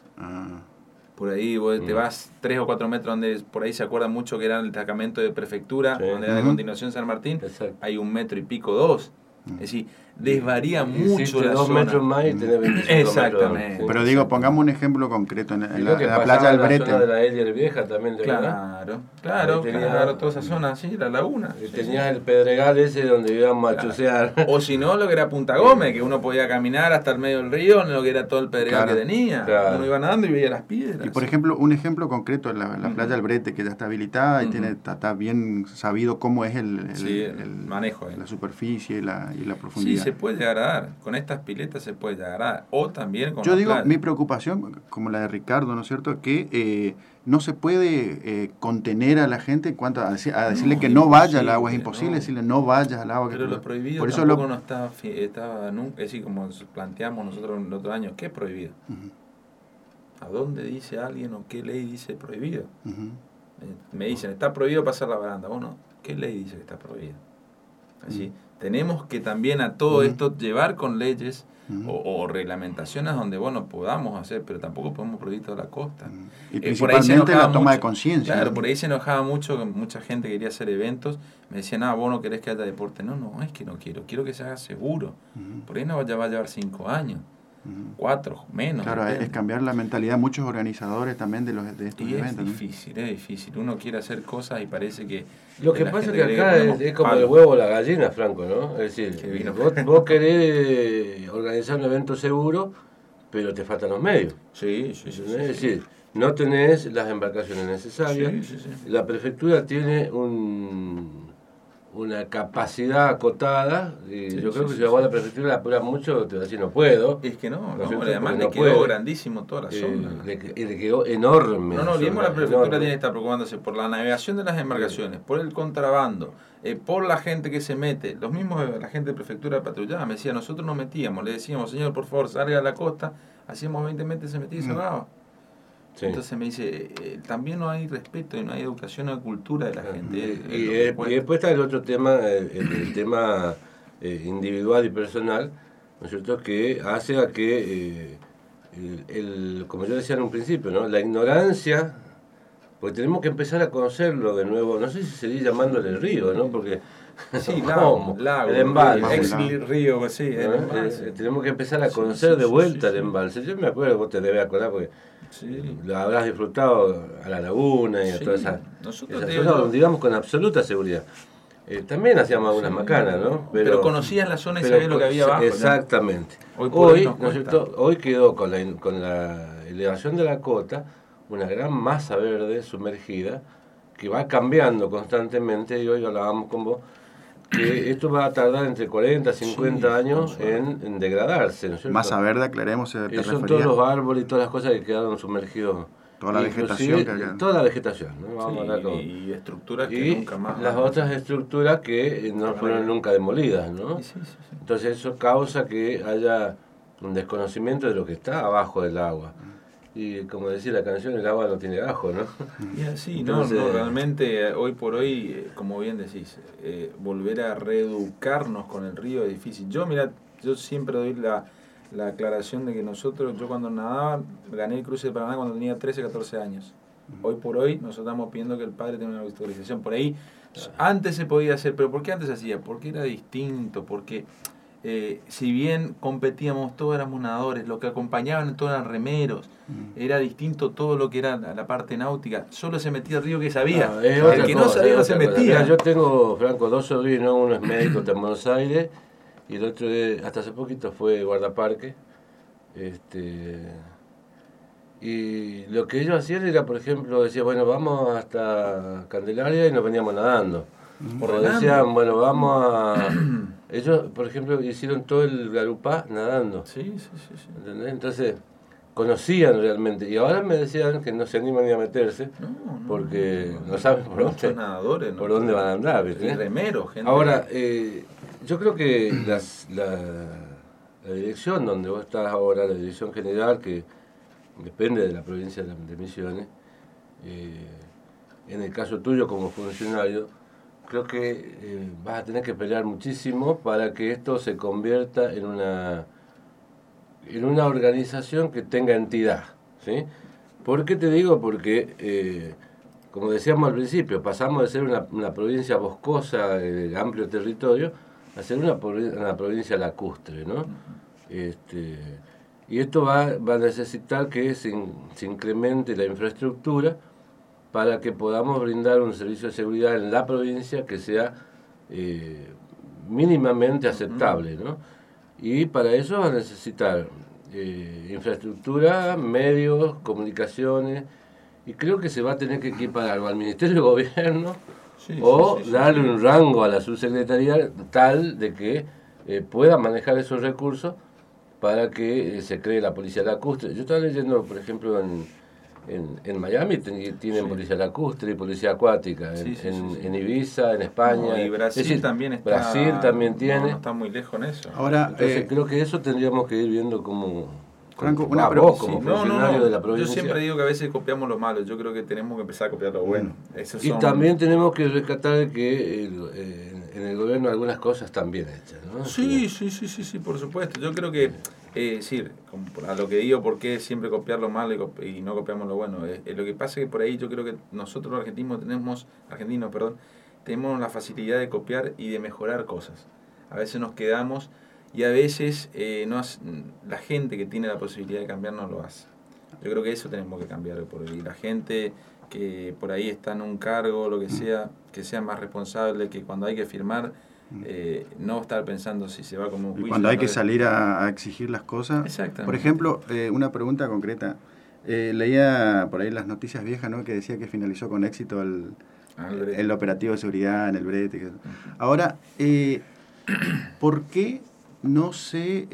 S6: Por ahí vos te vas 3 o 4 metros, donde por ahí se acuerdan mucho que era el destacamento de prefectura, donde era de continuación San Martín. Exacto. Hay 1 metro y pico, 2. Es decir, desvaría mucho la
S5: 2
S6: zona.
S5: metros más y tenés 25
S6: Exactamente.
S5: metros.
S4: Pero digo, pongamos un ejemplo concreto en la playa del Brete.
S5: La zona de la Elier Vieja también.
S6: Claro, toda esa zona, sí, la laguna.
S5: Tenías el pedregal ese donde íbamos a chucear.
S6: O si no, lo que era Punta Gómez, que uno podía caminar hasta el medio del río, lo que era todo el pedregal que tenía. Claro. Uno iba nadando y veía las piedras.
S4: Y por ejemplo, un ejemplo concreto en la playa del Brete, que ya está habilitada y está bien sabido cómo es el
S6: manejo.
S4: La superficie y la profundidad.
S6: Sí, se puede llegar a dar. Con estas piletas se puede llegar a dar. O también con
S4: Yo digo, mi preocupación, como la de Ricardo, ¿no es cierto?, que no se puede contener a la gente en cuanto a decirle que no vaya al agua. Es imposible decirle no vayas al agua.
S6: Pero lo prohibido por eso tampoco no estaba nunca, es decir, como planteamos nosotros en el otro año. ¿Qué es prohibido? ¿A dónde dice alguien o qué ley dice prohibido? Me dicen, está prohibido pasar la baranda. Bueno, ¿qué ley dice que está prohibido? Así, tenemos que también a todo esto llevar con leyes o reglamentaciones donde podamos hacer, pero tampoco podemos prohibir toda la costa.
S4: Y principalmente la toma de conciencia.
S6: Claro, por ahí se enojaba mucho, que mucha gente quería hacer eventos, me decían, vos no querés que haya deporte. No, es que no quiero que se haga seguro. Por ahí ya va a llevar 5 años. 4, menos.
S4: Claro, depende. Es cambiar la mentalidad de muchos organizadores también de estos eventos.
S6: Es difícil. Uno quiere hacer cosas y parece que...
S5: Lo que pasa es que acá es como el huevo o la gallina, Franco, ¿no? Es decir, vos querés organizar un evento seguro, pero te faltan los medios.
S6: Sí.
S5: Es decir, no tenés las embarcaciones necesarias. Sí. La prefectura tiene una capacidad acotada, y yo creo que si a la prefectura la apura mucho, te va a decir no puedo.
S6: Es que además le quedó grandísimo toda la zona.
S5: Le quedó enorme.
S6: No, olvidemos, la prefectura tiene que estar preocupándose por la navegación de las embarcaciones, por el contrabando, por la gente que se mete. Los mismos, la gente de prefectura patrullada me decía, nosotros nos metíamos, le decíamos, señor, por favor, salga a la costa, hacíamos 20 metros, se metía y cerraba. Sí. Entonces me dice, también no hay respeto y no hay educación o cultura de la gente.
S5: Y después está el otro tema, el tema individual y personal, ¿no es cierto?, que hace a que, como yo decía en un principio, ¿no?, la ignorancia, porque tenemos que empezar a conocerlo de nuevo, no sé si seguir llamándole el río, ¿no?, porque...
S6: Sí, lago,
S5: el embalse.
S6: Río, sí, el embalse.
S5: Tenemos que empezar a conocer de vuelta el embalse. Yo me acuerdo, vos te debes acordar, porque lo habrás disfrutado a la laguna y a todas esas cosas, digamos, con absoluta seguridad. también hacíamos algunas macanas, ¿no?
S6: Pero conocías la zona y sabías lo que había abajo.
S5: Exactamente.
S6: ¿No? Hoy
S5: ¿no es cierto? Hoy quedó con la elevación de la cota una gran masa verde sumergida que va cambiando constantemente, y hoy hablábamos con vos, que esto va a tardar entre 40 y 50 años en degradarse, ¿no es cierto?
S4: Masa verde, aclaremos, te
S5: Son
S4: refería.
S5: todos los árboles y todas las cosas que quedaron sumergidos.
S4: Toda la vegetación que acá.
S5: Toda la vegetación, ¿no? Vamos a hablar todo.
S6: Y estructuras que
S5: Y
S6: nunca más.
S5: las otras estructuras que no fueron nunca demolidas, ¿no?
S6: Sí.
S5: Entonces eso causa que haya un desconocimiento de lo que está abajo del agua. Y como decía la canción, el agua no tiene ajo, ¿no?
S6: Y así,
S5: Entonces,
S6: no, realmente hoy por hoy, como bien decís, volver a reeducarnos con el río es difícil. Yo siempre doy la aclaración de que yo cuando nadaba, gané el cruce de Paraná cuando tenía 13, 14 años. Hoy por hoy nosotros estamos pidiendo que el padre tenga una autorización. Por ahí, antes se podía hacer, pero ¿por qué antes se hacía? Porque era distinto, porque si bien competíamos, todos éramos nadadores, lo que acompañaban todos eran remeros, era distinto todo lo que era la parte náutica, solo se metía el río que sabía, el que no sabía no se metía.
S5: Mira, yo tengo, Franco, 2 sobrinos, uno es médico en Buenos Aires y el otro hasta hace poquito fue guardaparque. Y lo que ellos hacían era, por ejemplo, decía, bueno, vamos hasta Candelaria y nos veníamos nadando. O decían, bueno, vamos a... Ellos, por ejemplo, hicieron todo el Garupá nadando.
S6: Sí.
S5: ¿Entendés? Entonces, conocían realmente. Y ahora me decían que no se animan ni a meterse porque no saben por dónde,
S6: nadadores,
S5: por dónde van a andar. ¿Viste?
S6: Y remeros, gente.
S5: Ahora, yo creo que la dirección donde vos estás ahora, la dirección general, que depende de la provincia de Misiones, en el caso tuyo como funcionario, creo que vas a tener que pelear muchísimo para que esto se convierta en una organización que tenga entidad, ¿sí? ¿Por qué te digo? Porque, como decíamos al principio, pasamos de ser una provincia boscosa de amplio territorio a ser una provincia lacustre, ¿no? Y esto va a necesitar que se incremente la infraestructura para que podamos brindar un servicio de seguridad en la provincia que sea mínimamente aceptable, ¿no? Y para eso va a necesitar infraestructura, medios, comunicaciones, y creo que se va a tener que equiparar al Ministerio de Gobierno darle un rango a la subsecretaría tal de que pueda manejar esos recursos para que se cree la policía lacustre. Yo estaba leyendo, por ejemplo, en Miami tienen policía lacustre y policía acuática, en Ibiza, en España.
S6: Y Brasil también está.
S5: Brasil también tiene.
S6: No está muy lejos en eso.
S4: Ahora,
S5: entonces creo que eso tendríamos que ir viendo como...
S4: Franco, una pregunta.
S5: Como funcionario de la provincia.
S6: Yo siempre digo que a veces copiamos lo malo. Yo creo que tenemos que empezar a copiar lo bueno.
S5: Y también tenemos que rescatar que en el gobierno algunas cosas están bien hechas, ¿no?
S6: Sí, por supuesto. Yo creo que, a lo que digo, ¿por qué siempre copiar lo malo y no copiamos lo bueno? Lo que pasa es que por ahí yo creo que nosotros los argentinos tenemos la facilidad de copiar y de mejorar cosas. A veces nos quedamos y a veces la gente que tiene la posibilidad de cambiar no lo hace. Yo creo que eso tenemos que cambiar por ahí. La gente que por ahí está en un cargo, lo que sea más responsable, que cuando hay que firmar, no estar pensando si se va como un juicio.
S4: Y cuando hay que salir a exigir las cosas.
S6: Exactamente.
S4: Por ejemplo, una pregunta concreta. Leía por ahí las noticias viejas, ¿no?, que decía que finalizó con éxito el operativo de seguridad en el Brete. Ahora, ¿por qué no se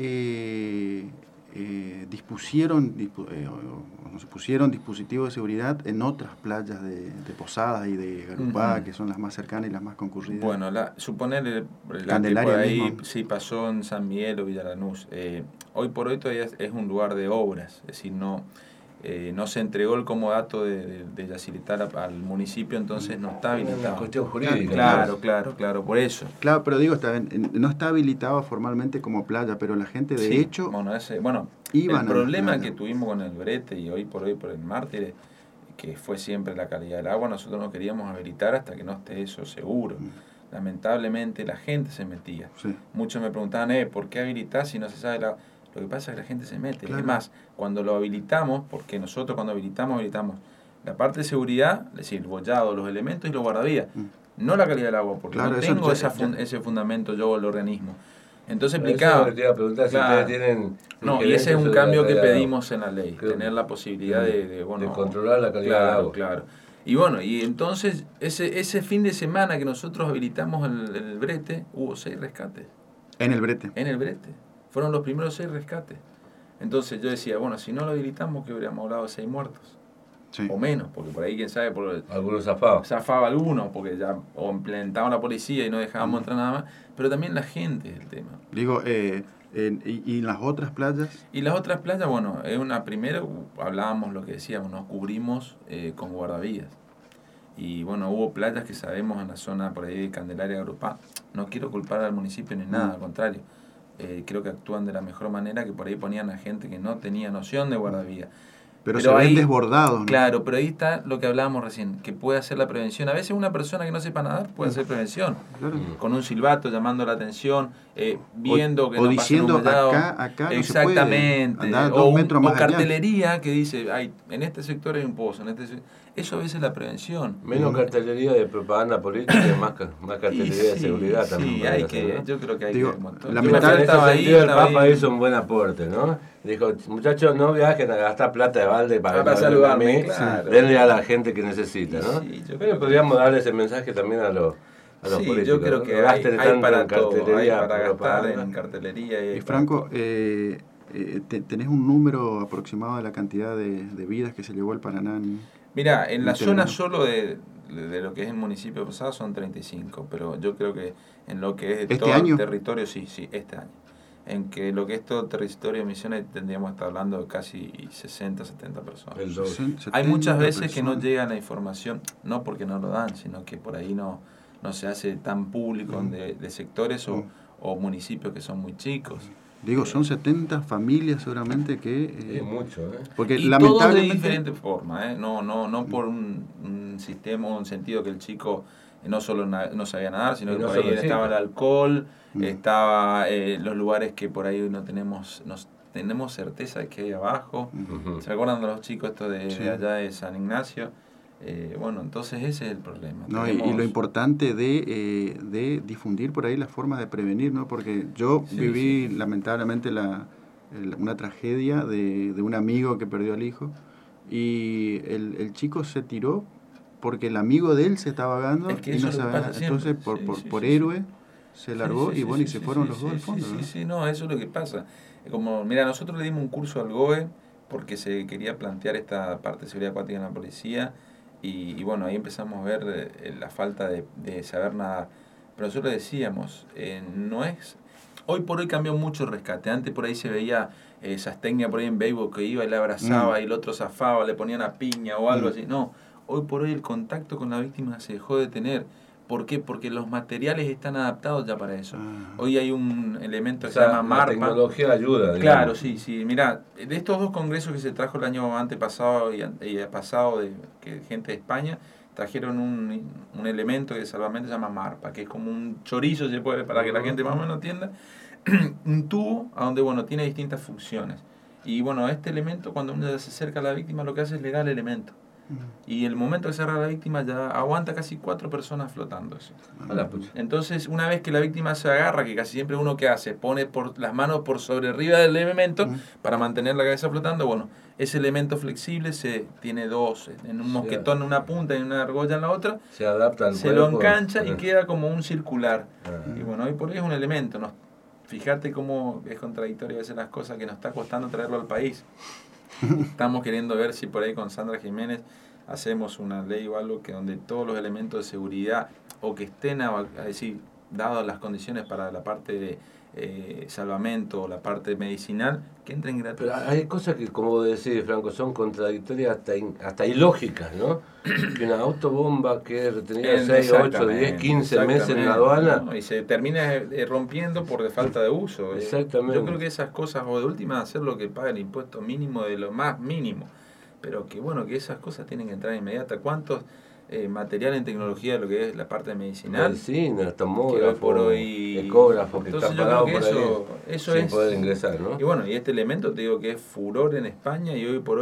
S4: pusieron dispositivos de seguridad en otras playas de Posadas y de Garupá, que son las más cercanas y las más concurridas?
S6: Bueno, suponer
S4: Candelaria
S6: que por ahí
S4: mismo.
S6: sí pasó en San Miguel o Villa Lanús. Hoy por hoy todavía es un lugar de obras, es decir, no se entregó el comodato de Yacilital al municipio, entonces no está habilitado.
S5: Una cuestión jurídica.
S6: Claro, por eso.
S4: Claro, pero digo, no está habilitado formalmente como playa, pero la gente de hecho...
S6: El problema que tuvimos con el Brete y hoy por el Mártir, que fue siempre la calidad del agua, nosotros no queríamos habilitar hasta que no esté eso seguro. Lamentablemente la gente se metía. Sí. Muchos me preguntaban, ¿por qué habilitar si no se sabe la...? Lo que pasa es que la gente se mete. Claro. Es más, cuando lo habilitamos, porque nosotros cuando habilitamos la parte de seguridad, es decir, el bollado, los elementos y los guardavías. no la calidad del agua, porque
S4: Claro,
S6: no
S4: eso
S6: tengo
S4: ya-
S6: ese fundamento yo, el organismo. Entonces
S5: Eso
S6: explicaba...
S5: te iba a preguntar si
S6: Claro.
S5: ustedes tienen...
S6: No, y ese es un
S5: injerencia
S6: cambio
S5: sobre
S6: que
S5: la calidad del
S6: pedimos en la ley,
S5: Creo-
S6: tener la posibilidad de
S5: controlar la calidad
S6: claro,
S5: del agua.
S6: Claro. Y bueno, y entonces ese fin de semana que nosotros habilitamos el brete, hubo 6 rescates.
S4: En el brete.
S6: En el brete. Fueron los primeros 6 rescates. Entonces yo decía, bueno, si no lo habilitamos, que hubiéramos hablado de 6 muertos.
S4: Sí.
S6: O menos, porque por ahí, quién sabe,
S5: Algunos zafados.
S6: zafaba alguno, porque ya o implementaban la policía y no dejábamos entrar nada más. Pero también la gente es el tema.
S4: Digo, ¿y en las otras playas?
S6: Y las otras playas, bueno, es una primera, hablábamos lo que decíamos, nos cubrimos con guardavías. Y bueno, hubo playas que sabemos en la zona por ahí de Candelaria, Agrupá. No quiero culpar al municipio ni nada, al contrario. Creo que actúan de la mejor manera, que por ahí ponían a gente que no tenía noción de guardavías.
S4: Pero se ven
S6: ahí,
S4: desbordados, ¿no?
S6: Claro, pero ahí está lo que hablábamos recién, que puede hacer la prevención. A veces una persona que no sepa nadar puede hacer prevención.
S4: Claro.
S6: Con un silbato, llamando la atención, viendo que
S4: o
S6: no
S4: diciendo,
S6: pasen un vallado.
S4: acá no se
S6: Exactamente.
S4: puede. Andá
S6: o
S4: 2 metros más allá.
S6: cartelería que dice, ay, en este sector hay un pozo, eso a veces es la prevención.
S5: Menos cartelería de propaganda política y más cartelería de seguridad también.
S6: Sí,
S5: podría ser, ¿no?
S6: yo creo que hay
S4: Digo,
S6: que...
S4: lamentable-
S5: En ese sentido, el Papa hizo un buen aporte, ¿no? Dijo, muchachos, no viajen a gastar plata de balde para
S6: Para
S5: que
S6: saludarme,
S5: a mí,
S6: claro.
S5: denle a la gente que necesita, ¿no?
S6: Sí, yo creo
S5: Pero
S6: que-
S5: podríamos darle ese mensaje también a los
S6: Sí,
S5: políticos.
S6: yo creo
S5: ¿no?
S6: que
S5: No
S6: hay
S5: gasten tanto
S6: para
S5: en
S6: todo, hay
S5: cartelería,
S6: para gastar
S5: propaganda.
S6: en cartelería.
S4: Y
S6: para
S4: Franco,
S6: todo.
S4: ¿tenés un número aproximado de la cantidad de vidas que se llevó el Paraná?
S6: Mira, en la
S4: Entendemos.
S6: zona solo de lo que es el municipio de Posadas son 35, pero yo creo que en lo que es
S4: ¿Este
S6: todo
S4: año?
S6: el territorio, sí, este año. En que lo que es todo el territorio de Misiones tendríamos que estar hablando de casi 60, 70 personas.
S5: El doble.
S4: 70
S6: Hay muchas veces que no
S4: personas.
S6: llega la información, no porque no lo dan, sino que por ahí no se hace tan público de sectores o municipios que son muy chicos.
S4: Digo, son 70 familias seguramente que...
S5: Es mucho, ¿eh?
S4: porque
S6: Y todos de
S4: lamentablemente...
S6: diferentes formas, ¿eh? No por un sistema o un sentido que el chico no solo no sabía nadar, sino
S5: Y
S6: que
S5: no
S6: por ahí
S5: solo el
S6: estaba el
S5: chico.
S6: alcohol,
S4: Mm.
S6: estaba los lugares que por ahí no tenemos certeza de que hay abajo.
S5: Ujú.
S6: ¿Se acuerdan de los chicos estos
S4: Sí.
S6: de allá de San Ignacio? Bueno, entonces ese es el problema.
S4: No, y
S6: Tenemos-
S4: lo importante de difundir por ahí las formas de prevenir, ¿no? Porque yo
S6: Sí,
S4: viví
S6: sí.
S4: lamentablemente una tragedia de un amigo que perdió al hijo y el chico se tiró porque el amigo de él se estaba ahogando
S6: Es que
S4: y
S6: eso
S4: no
S6: es lo que
S4: sabía.
S6: pasa siempre.
S4: Entonces,
S6: Sí,
S4: por
S6: sí,
S4: héroe se largó
S6: Sí, sí,
S4: y bueno,
S6: sí,
S4: y se
S6: sí,
S4: fueron
S6: sí,
S4: los dos al
S6: sí,
S4: fondo.
S6: Sí,
S4: ¿no?
S6: sí, no, eso es lo que pasa. Como, mira, nosotros le dimos un curso al GOE porque se quería plantear esta parte de seguridad acuática en la policía y bueno, ahí empezamos a ver la falta de saber nadar. Pero nosotros decíamos, no es... Hoy por hoy cambió mucho el rescate. Antes por ahí se veía esas técnicas por ahí en béisbol que iba y le abrazaba y el otro zafaba, le ponía una piña o algo así. No, hoy por hoy el contacto con la víctima se dejó de tener. ¿Por qué? Porque los materiales están adaptados ya para eso.
S4: Ah.
S6: Hoy hay un elemento
S5: O
S6: que
S5: sea,
S6: se llama
S5: la
S6: MARPA.
S5: tecnología ayuda.
S6: Claro,
S5: digamos.
S6: sí. Mira, de estos 2 congresos que se trajo el año antepasado y pasado de que gente de España, trajeron un elemento que salvamento se llama MARPA, que es como un chorizo, se puede, para que la gente más o menos entienda, un tubo a donde, bueno, tiene distintas funciones. Y bueno, este elemento, cuando uno se acerca a la víctima, lo que hace es le da el elemento. Y el momento que se agarra la víctima ya aguanta casi 4 personas flotando eso.
S5: A la pucha.
S6: Entonces, una vez que la víctima se agarra, que casi siempre uno que hace, pone las manos por sobre arriba del elemento para mantener la cabeza flotando, bueno, ese elemento flexible tiene 2, en un mosquetón en una punta y una argolla en la otra,
S5: Se adapta al
S6: se lo
S5: cuerpo.
S6: engancha y queda como un circular.
S5: Ah.
S6: Y bueno, hoy por hoy es un elemento. Fíjate cómo es contradictorio a veces las cosas que nos está costando traerlo al país. Estamos queriendo ver si por ahí con Sandra Jiménez hacemos una ley o algo que donde todos los elementos de seguridad o que estén, a decir, dadas las condiciones para la parte de salvamento o la parte medicinal, que entren gratis.
S5: Pero hay cosas que, como vos decís, Franco, son contradictorias hasta ilógicas, ¿no? Que una autobomba que tenía 6, 8, 10, 15 meses en la aduana.
S6: ¿no? Y se termina rompiendo por falta de uso.
S5: Exactamente.
S6: Yo creo que esas cosas, o de última, hacer lo que paga el impuesto mínimo de lo más mínimo. Pero que bueno, que esas cosas tienen que entrar inmediata. ¿Cuántos material en tecnología de lo que es la parte medicinal?
S5: Medicina,
S6: que hoy
S5: tomógrafo,
S6: por hoy,
S5: ecógrafo, que
S6: entonces
S5: está
S6: yo
S5: parado
S6: creo
S5: por
S6: que
S5: ahí
S6: eso
S5: sin
S6: es
S5: poder ingresar, ¿no?
S6: Y bueno, y este elemento te digo que es furor en España y hoy por hoy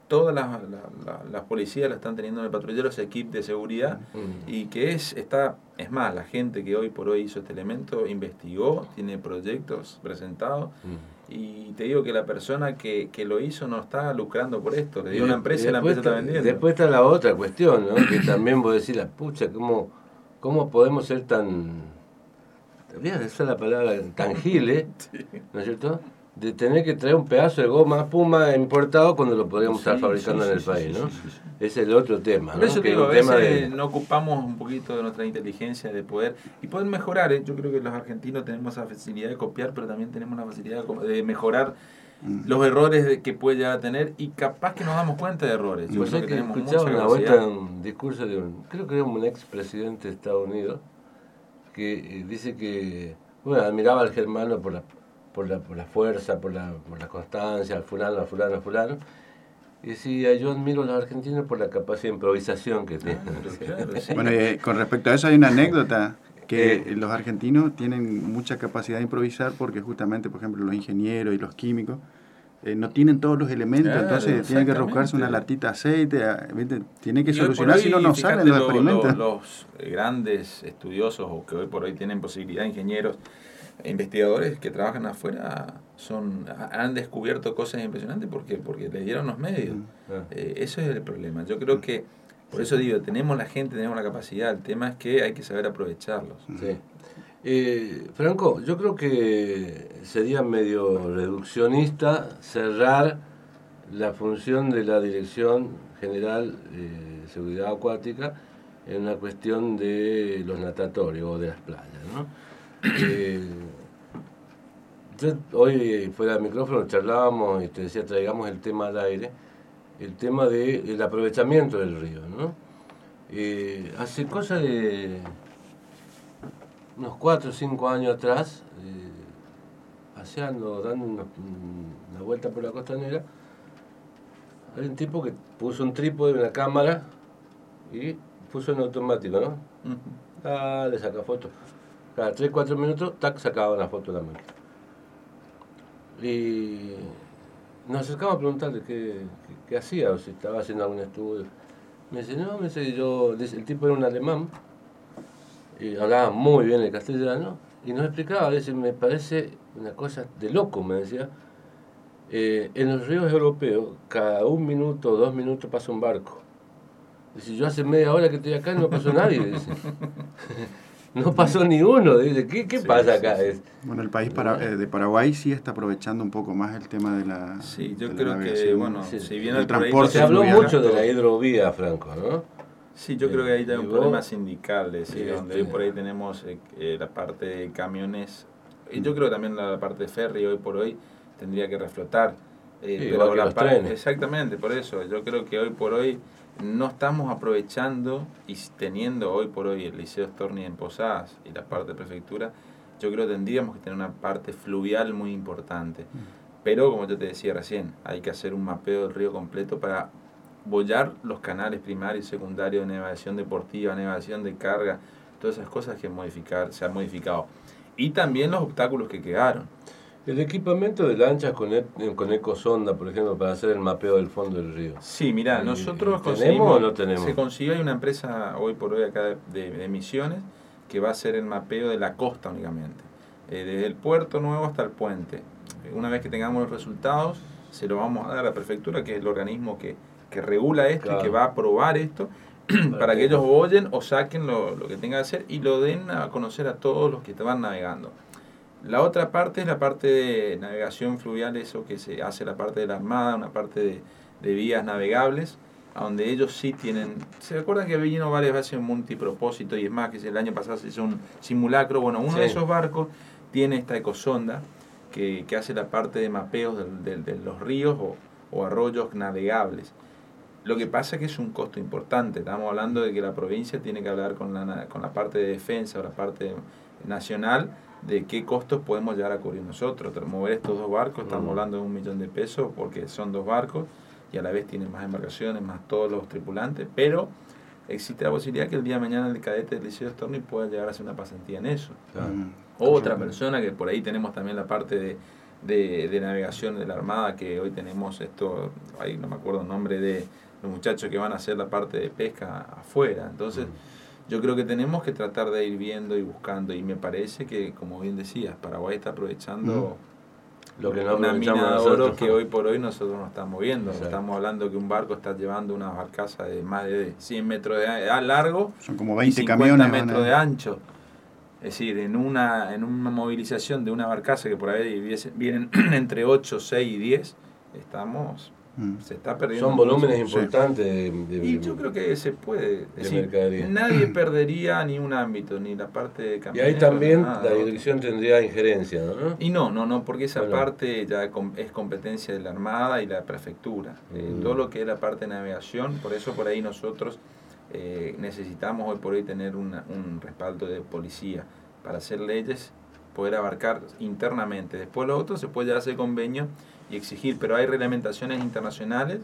S6: todas las policías lo están teniendo en el patrullero, ese equipo de seguridad, y que es más, la gente que hoy por hoy hizo este elemento investigó, tiene proyectos presentados, y te digo que la persona que lo hizo no está lucrando por esto, le dio una empresa y la empresa está vendiendo.
S5: Después está la otra cuestión, ¿no? Que también vos decís, la pucha, ¿cómo podemos ser tan, voy a decir la palabra, tangible, ¿no es cierto?, de tener que traer un pedazo de goma Puma importado cuando lo podríamos estar fabricando en el país, ¿no? Ese es el otro tema, ¿no?
S6: Por eso
S5: que
S6: digo, a
S5: tema
S6: veces no ocupamos un poquito de nuestra inteligencia de poder mejorar, ¿eh? Yo creo que los argentinos tenemos esa facilidad de copiar, pero también tenemos la facilidad de mejorar los errores que puede llegar a tener, y capaz que nos damos cuenta de errores. Yo creo que tenemos mucha
S5: escuchaba una
S6: capacidad.
S5: vuelta un discurso de creo que era un expresidente de Estados Unidos, que dice que, bueno, admiraba al germano por la fuerza, por la constancia, al fulano. Y decía, yo admiro a los argentinos por la capacidad de improvisación que tienen.
S6: Claro, sí.
S4: Bueno, con respecto a eso hay una anécdota, que los argentinos tienen mucha capacidad de improvisar porque justamente, por ejemplo, los ingenieros y los químicos no tienen todos los elementos,
S6: Claro,
S4: entonces tienen que rebuscarse una latita de aceite, ¿viste? Tienen que solucionar, si no
S6: fíjate,
S4: salen los experimentos.
S6: Los grandes estudiosos, o que hoy por hoy tienen posibilidad, ingenieros, investigadores que trabajan afuera, han descubierto cosas impresionantes porque le dieron los medios. Eso es el problema. Yo creo que, por eso digo, tenemos la gente, tenemos la capacidad, el tema es que hay que saber aprovecharlos.
S5: Sí. Franco, yo creo que sería medio reduccionista cerrar la función de la Dirección General de Seguridad Acuática en una cuestión de los natatorios o de las playas, ¿no? Yo hoy fuera del micrófono charlábamos y te decía, traigamos el tema al aire, el tema del aprovechamiento del río, ¿no? Hace cosa de unos 4 o 5 años atrás, paseando, dando una vuelta por la costanera, hay un tipo que puso un trípode, una cámara, y puso en automático, ¿no? Le saca fotos. Cada 3-4 minutos, tac, sacaba una foto de la máquina. Y nos acercamos a preguntarle qué hacía, o si estaba haciendo algún estudio. Me dice, no, el tipo era un alemán, y hablaba muy bien el castellano, y nos explicaba, dice, me parece una cosa de loco, me decía. En los ríos europeos, cada 1 minuto o 2 minutos pasa un barco. Dice, yo hace media hora que estoy acá y no pasó nadie, dice. No pasó ni uno, dice, ¿qué pasa acá?
S6: Sí.
S4: Bueno, el país de Paraguay sí está aprovechando un poco más el tema de la
S6: Sí, yo
S4: de
S6: creo
S4: la
S6: que,
S4: navegación,
S6: bueno,
S5: sí,
S6: si bien
S4: el
S6: el
S4: transporte
S5: Se habló
S4: fluvial.
S5: mucho de la hidrovía, Franco, ¿no?
S6: Sí, yo creo que ahí hay un
S5: ¿Y
S6: problema
S5: vos?
S6: sindical, donde hoy por ahí tenemos la parte de camiones, y yo creo que también la parte de ferry hoy por hoy tendría que reflotar.
S5: Igual que los trenes.
S6: Exactamente, por eso, yo creo que hoy por hoy no estamos aprovechando y teniendo hoy por hoy el Liceo Storni en Posadas y la parte de prefectura, yo creo que tendríamos que tener una parte fluvial muy importante. Pero como yo te decía recién, hay que hacer un mapeo del río completo para bollar los canales primarios y secundarios de navegación deportiva, navegación de carga, todas esas cosas que se han modificado. Y también los obstáculos que quedaron.
S5: El equipamiento de lanchas con ecosonda, por ejemplo, para hacer el mapeo del fondo del río.
S6: Sí, mirá, nosotros
S5: ¿tenemos o no tenemos?
S6: Se consiguió, hay una empresa hoy por hoy acá de Misiones que va a hacer el mapeo de la costa únicamente, desde el puerto nuevo hasta el puente. Una vez que tengamos los resultados, se lo vamos a dar a la prefectura, que es el organismo que regula esto, claro, y que va a aprobar esto, para que ellos oyen o saquen lo que tengan que hacer y lo den a conocer a todos los que van navegando. La otra parte es la parte de navegación fluvial, eso que se hace la parte de la Armada, una parte de vías navegables, donde ellos sí tienen... ¿Se acuerdan que vino varias veces un multipropósito? Y es más, que el año pasado se hizo un simulacro. Bueno, uno de esos barcos tiene esta ecosonda que hace la parte de mapeos de los ríos o arroyos navegables. Lo que pasa es que es un costo importante. Estamos hablando de que la provincia tiene que hablar con la parte de defensa o la parte nacional de qué costos podemos llegar a cubrir nosotros. Mover estos 2 barcos, estamos hablando de $1 millón porque son 2 barcos y a la vez tienen más embarcaciones, más todos los tripulantes, pero existe la posibilidad que el día de mañana el cadete del Liceo Storni pueda llegar a hacer una pasantía en eso. Claro. Otra persona que por ahí tenemos también la parte de navegación de la Armada, que hoy tenemos esto, ahí no me acuerdo el nombre de los muchachos que van a hacer la parte de pesca afuera. Entonces, yo creo que tenemos que tratar de ir viendo y buscando, y me parece que, como bien decías, Paraguay está aprovechando
S5: lo que no
S6: una mina de
S5: aprovechamos
S6: oro
S5: nosotros,
S6: que hoy por hoy nosotros no estamos viendo.
S5: Exacto.
S6: Estamos hablando que un barco está llevando una barcaza de más de 100 metros de largo,
S4: Son como
S6: y
S4: 20
S6: 50
S4: camiones.
S6: metros de ancho. Es decir, en una movilización de una barcaza que por ahí vienen entre 8, 6 y 10, se está perdiendo.
S5: son volúmenes
S6: mucho.
S5: importantes
S6: Y yo creo que se puede. Es decir,
S5: mercadería.
S6: nadie perdería ni un ámbito, ni la parte de
S5: Y
S6: camioneros.
S5: ahí también
S6: nada,
S5: la
S6: ¿no?
S5: dirección tendría injerencia, ¿no?
S6: Y no, porque esa
S5: Bueno.
S6: parte ya es competencia de la Armada y la Prefectura. Todo lo que es la parte de navegación, por eso por ahí nosotros necesitamos hoy por hoy tener un respaldo de policía para hacer leyes, poder abarcar internamente. Después lo otro se puede hacer convenio y exigir, pero hay reglamentaciones internacionales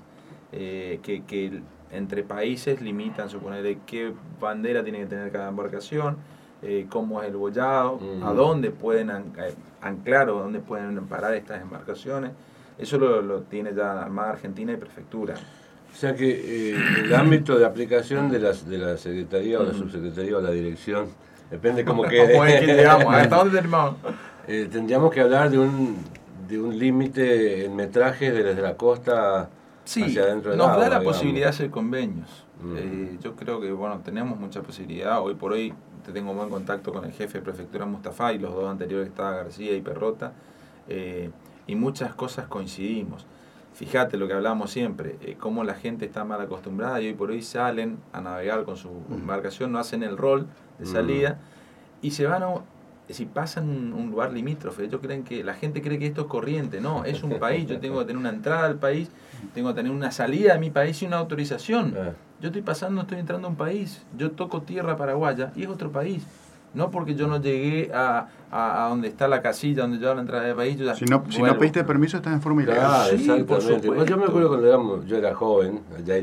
S6: que entre países limitan, suponer qué bandera tiene que tener cada embarcación, cómo es el bollado, a dónde pueden anclar o dónde pueden parar estas embarcaciones. Eso lo tiene ya la Armada Argentina y Prefectura.
S5: O sea que el ámbito de aplicación de la Secretaría o la Subsecretaría o la Dirección, depende cómo quede.
S6: ¿Cómo es que llegamos? ¿Hasta dónde terminamos?
S5: Tendríamos que hablar de un límite en metrajes desde la costa
S6: Sí,
S5: hacia adentro del
S6: nos
S5: agua,
S6: da la
S5: digamos.
S6: posibilidad de hacer convenios. Yo creo que tenemos mucha posibilidad. Hoy por hoy tengo buen contacto con el jefe de Prefectura Mustafa y los dos anteriores que estaban García y Perrota, y muchas cosas coincidimos. Fíjate lo que hablamos siempre, cómo la gente está mal acostumbrada y hoy por hoy salen a navegar con su embarcación, no hacen el rol de salida y se van si pasan un lugar limítrofe. La gente cree que esto es corriente. No, es un país. Yo tengo que tener una entrada al país, tengo que tener una salida de mi país y una autorización. Yo estoy entrando a un país. Yo toco tierra paraguaya y es otro país. No porque yo no llegué a donde está la casilla, donde yo hago la entrada del país.
S4: Si no pediste permiso, estás en forma ilegal.
S5: Claro,
S6: Sí,
S5: exactamente.
S6: por supuesto.
S5: Pues yo me acuerdo cuando yo era joven, allá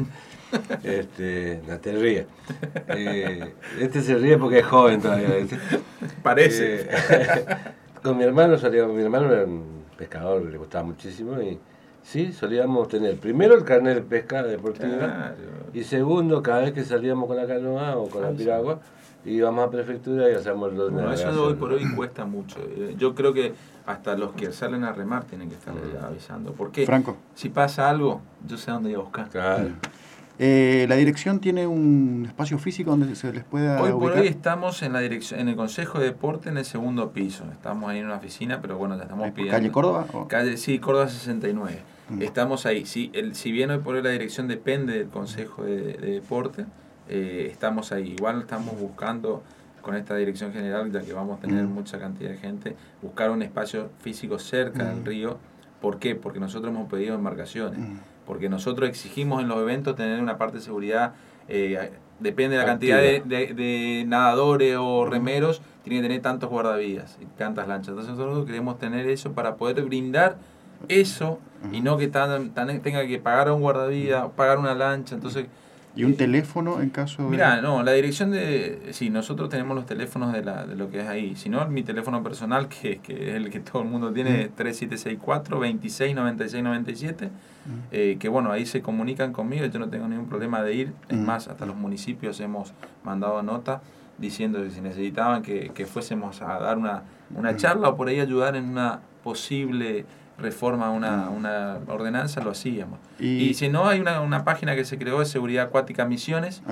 S5: no te ríes. Se ríe porque es joven todavía.
S6: Parece.
S5: Con mi hermano era un pescador, le gustaba muchísimo y sí, solíamos tener primero el carnet de pesca deportiva,
S6: Claro.
S5: y segundo, cada vez que salíamos con la canoa o con la piragua, íbamos a Prefectura y hacíamos los
S6: Bueno, eso
S5: navegaciones.
S6: hoy por hoy cuesta mucho. Yo creo que hasta los que salen a remar tienen que estar avisando. Porque
S4: Franco.
S6: si pasa algo, yo sé dónde ir a buscar.
S5: Claro.
S4: ¿La dirección tiene un espacio físico donde se les pueda
S6: Hoy por
S4: ubicar?
S6: hoy estamos en la dirección, en el Consejo de Deporte, en el segundo piso. Estamos ahí en una oficina, pero bueno, ya estamos
S4: ¿Por
S6: pidiendo.
S4: calle Córdoba? ¿O?
S6: Sí, Córdoba 69. Estamos ahí. Si bien hoy por hoy la dirección depende del Consejo de Deporte, estamos ahí. Igual estamos buscando con esta dirección general, ya que vamos a tener mucha cantidad de gente, buscar un espacio físico cerca del río. ¿Por qué? Porque nosotros hemos pedido embarcaciones. Porque nosotros exigimos en los eventos tener una parte de seguridad, depende de la cantidad de nadadores o remeros, tiene que tener tantos guardavidas y tantas lanchas. Entonces nosotros queremos tener eso para poder brindar eso y no que tenga que pagar a un guardavidas, pagar una lancha. Entonces,
S4: ¿Y un teléfono en caso de...?
S6: mira, no, la dirección sí, nosotros tenemos los teléfonos de lo que es ahí. Si no, mi teléfono personal, que es el que todo el mundo tiene, 3764 26 96 97, que bueno, ahí se comunican conmigo, yo no tengo ningún problema de ir. Es más, hasta los municipios hemos mandado nota diciendo que si necesitaban que fuésemos a dar una charla o por ahí ayudar en una posible reforma, una ordenanza, lo hacíamos. Y si no, hay una página que se creó de Seguridad Acuática Misiones,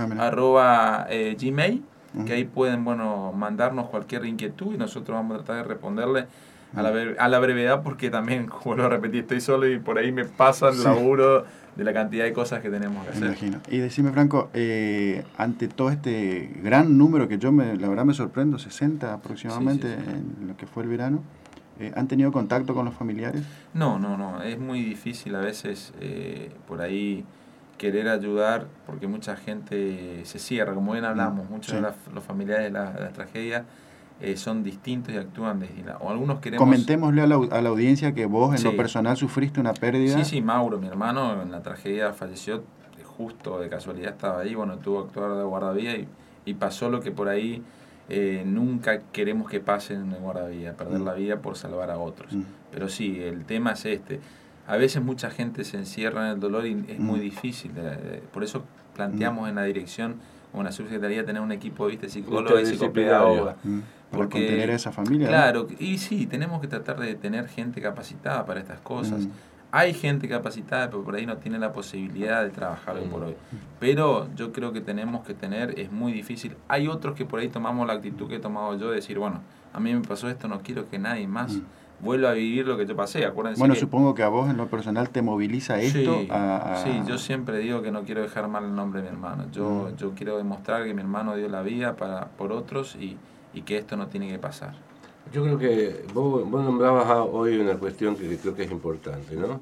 S6: @gmail, que ahí pueden mandarnos cualquier inquietud y nosotros vamos a tratar de responderle a la brevedad, porque también, vuelvo a repetir, estoy solo y por ahí me pasa el laburo de la cantidad de cosas que tenemos que hacer.
S4: Me imagino. Y decime, Franco, ante todo este gran número que la verdad me sorprendo, 60 aproximadamente en lo que fue el verano, ¿han tenido contacto con los familiares?
S6: No, es muy difícil a veces por ahí querer ayudar, porque mucha gente se cierra, como bien hablamos, muchos de los familiares de las tragedias son distintos y actúan desde o algunos queremos...
S4: Comentémosle a la audiencia que vos en lo personal sufriste una pérdida.
S6: Sí, Mauro, mi hermano, en la tragedia falleció, justo de casualidad estaba ahí, tuvo que actuar de guardavidas y pasó lo que por ahí nunca queremos que pasen en el guardavía, perder la vida por salvar a otros. Pero sí, el tema es este. A veces mucha gente se encierra en el dolor y es muy difícil. Por eso planteamos en la dirección o en la subsecretaría tener un equipo, ¿viste? Psicólogo y psicopedagoga.
S4: Porque contener a esa familia.
S6: Claro, ¿no? Y sí, tenemos que tratar de tener gente capacitada para estas cosas. Hay gente capacitada, pero por ahí no tiene la posibilidad de trabajar hoy por hoy. Pero yo creo que tenemos que tener, es muy difícil. Hay otros que por ahí tomamos la actitud que he tomado yo de decir, bueno, a mí me pasó esto, no quiero que nadie más vuelva a vivir lo que yo pasé. Acuérdense.
S4: Bueno, supongo que a vos en lo personal te moviliza esto.
S6: Sí, yo siempre digo que no quiero dejar mal el nombre de mi hermano. Yo quiero demostrar que mi hermano dio la vida por otros y que esto no tiene que pasar.
S5: Yo creo que vos nombrabas hoy una cuestión que creo que es importante, ¿no?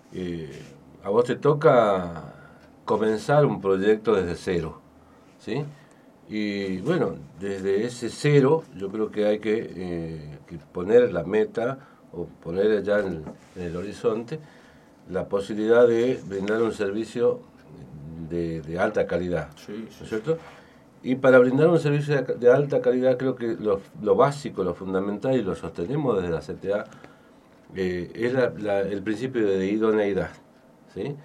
S5: A vos te toca comenzar un proyecto desde cero, ¿sí? Y bueno, desde ese cero yo creo que hay que poner la meta o poner ya en el horizonte la posibilidad de brindar un servicio de alta calidad, ¿no es cierto? Y para brindar un servicio de alta calidad creo que lo básico, lo fundamental, y lo sostenemos desde la CTA, es el principio de idoneidad, ¿sí?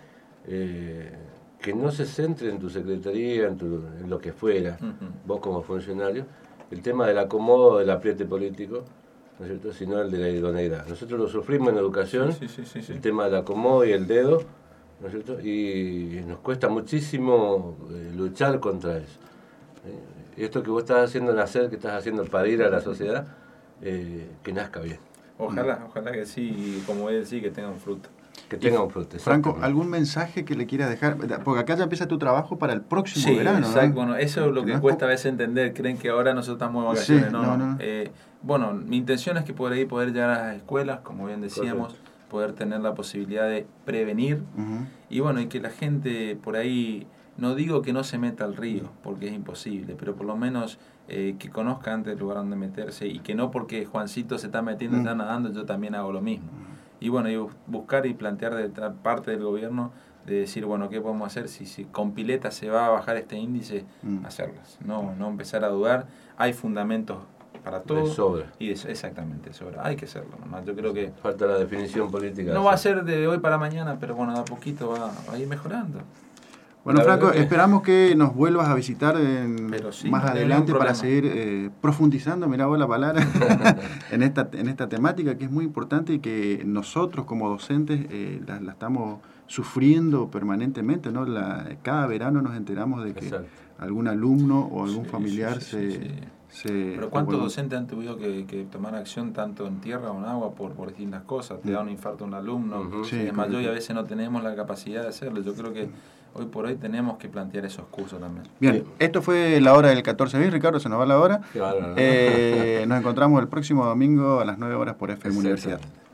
S5: Que no se centre en tu secretaría, en lo que fuera, vos como funcionario, el tema del acomodo, del apriete político, ¿no es cierto?, sino el de la idoneidad. Nosotros lo sufrimos en educación, el tema del acomodo y el dedo, ¿no es cierto?, y nos cuesta muchísimo luchar contra eso. Esto que vos estás haciendo nacer, que estás haciendo parir a la sociedad, que nazca bien.
S6: Ojalá que sí, y como él sí, que tenga un fruto.
S5: Que tenga un fruto.
S4: Franco, ¿algún mensaje que le quieras dejar? Porque acá ya empieza tu trabajo para el próximo verano,
S6: exacto.
S4: ¿no?
S6: Bueno, eso es lo que cuesta a veces entender. Creen que ahora nosotros estamos de vacaciones.
S4: Sí,
S6: no. Bueno, mi intención es que por ahí poder llegar a las escuelas, como bien decíamos, poder tener la posibilidad de prevenir. Y bueno, y que la gente por ahí, no digo que no se meta al río, porque es imposible, pero por lo menos que conozca antes el lugar donde meterse, y que no porque Juancito se está metiendo, está nadando, yo también hago lo mismo. Y bueno, y buscar y plantear de parte del gobierno de decir, bueno, ¿qué podemos hacer? Si con pileta se va a bajar este índice, hacerlas. No empezar a dudar. Hay fundamentos para todo.
S5: De sobra.
S6: Y exactamente, de sobra. Hay que hacerlo nomás. Yo creo que
S5: falta la definición política.
S6: No va a ser de hoy para mañana, pero bueno, de a poquito va a ir mejorando.
S4: Bueno, Franco, esperamos que nos vuelvas a visitar más adelante para seguir profundizando, mirá vos la palabra, en esta temática que es muy importante y que nosotros como docentes la estamos sufriendo permanentemente, ¿no? Cada verano nos enteramos de que algún alumno o algún familiar
S6: Pero ¿cuántos docentes han tenido que tomar acción tanto en tierra o en agua por distintas cosas? Te da un infarto a un alumno, además yo y a veces no tenemos la capacidad de hacerlo. Yo creo que hoy por hoy tenemos que plantear esos cursos también.
S4: Bien, esto fue la hora del 14 bis, Ricardo, se nos va la hora. Nos encontramos el próximo domingo a las 9 horas por FM Universidad.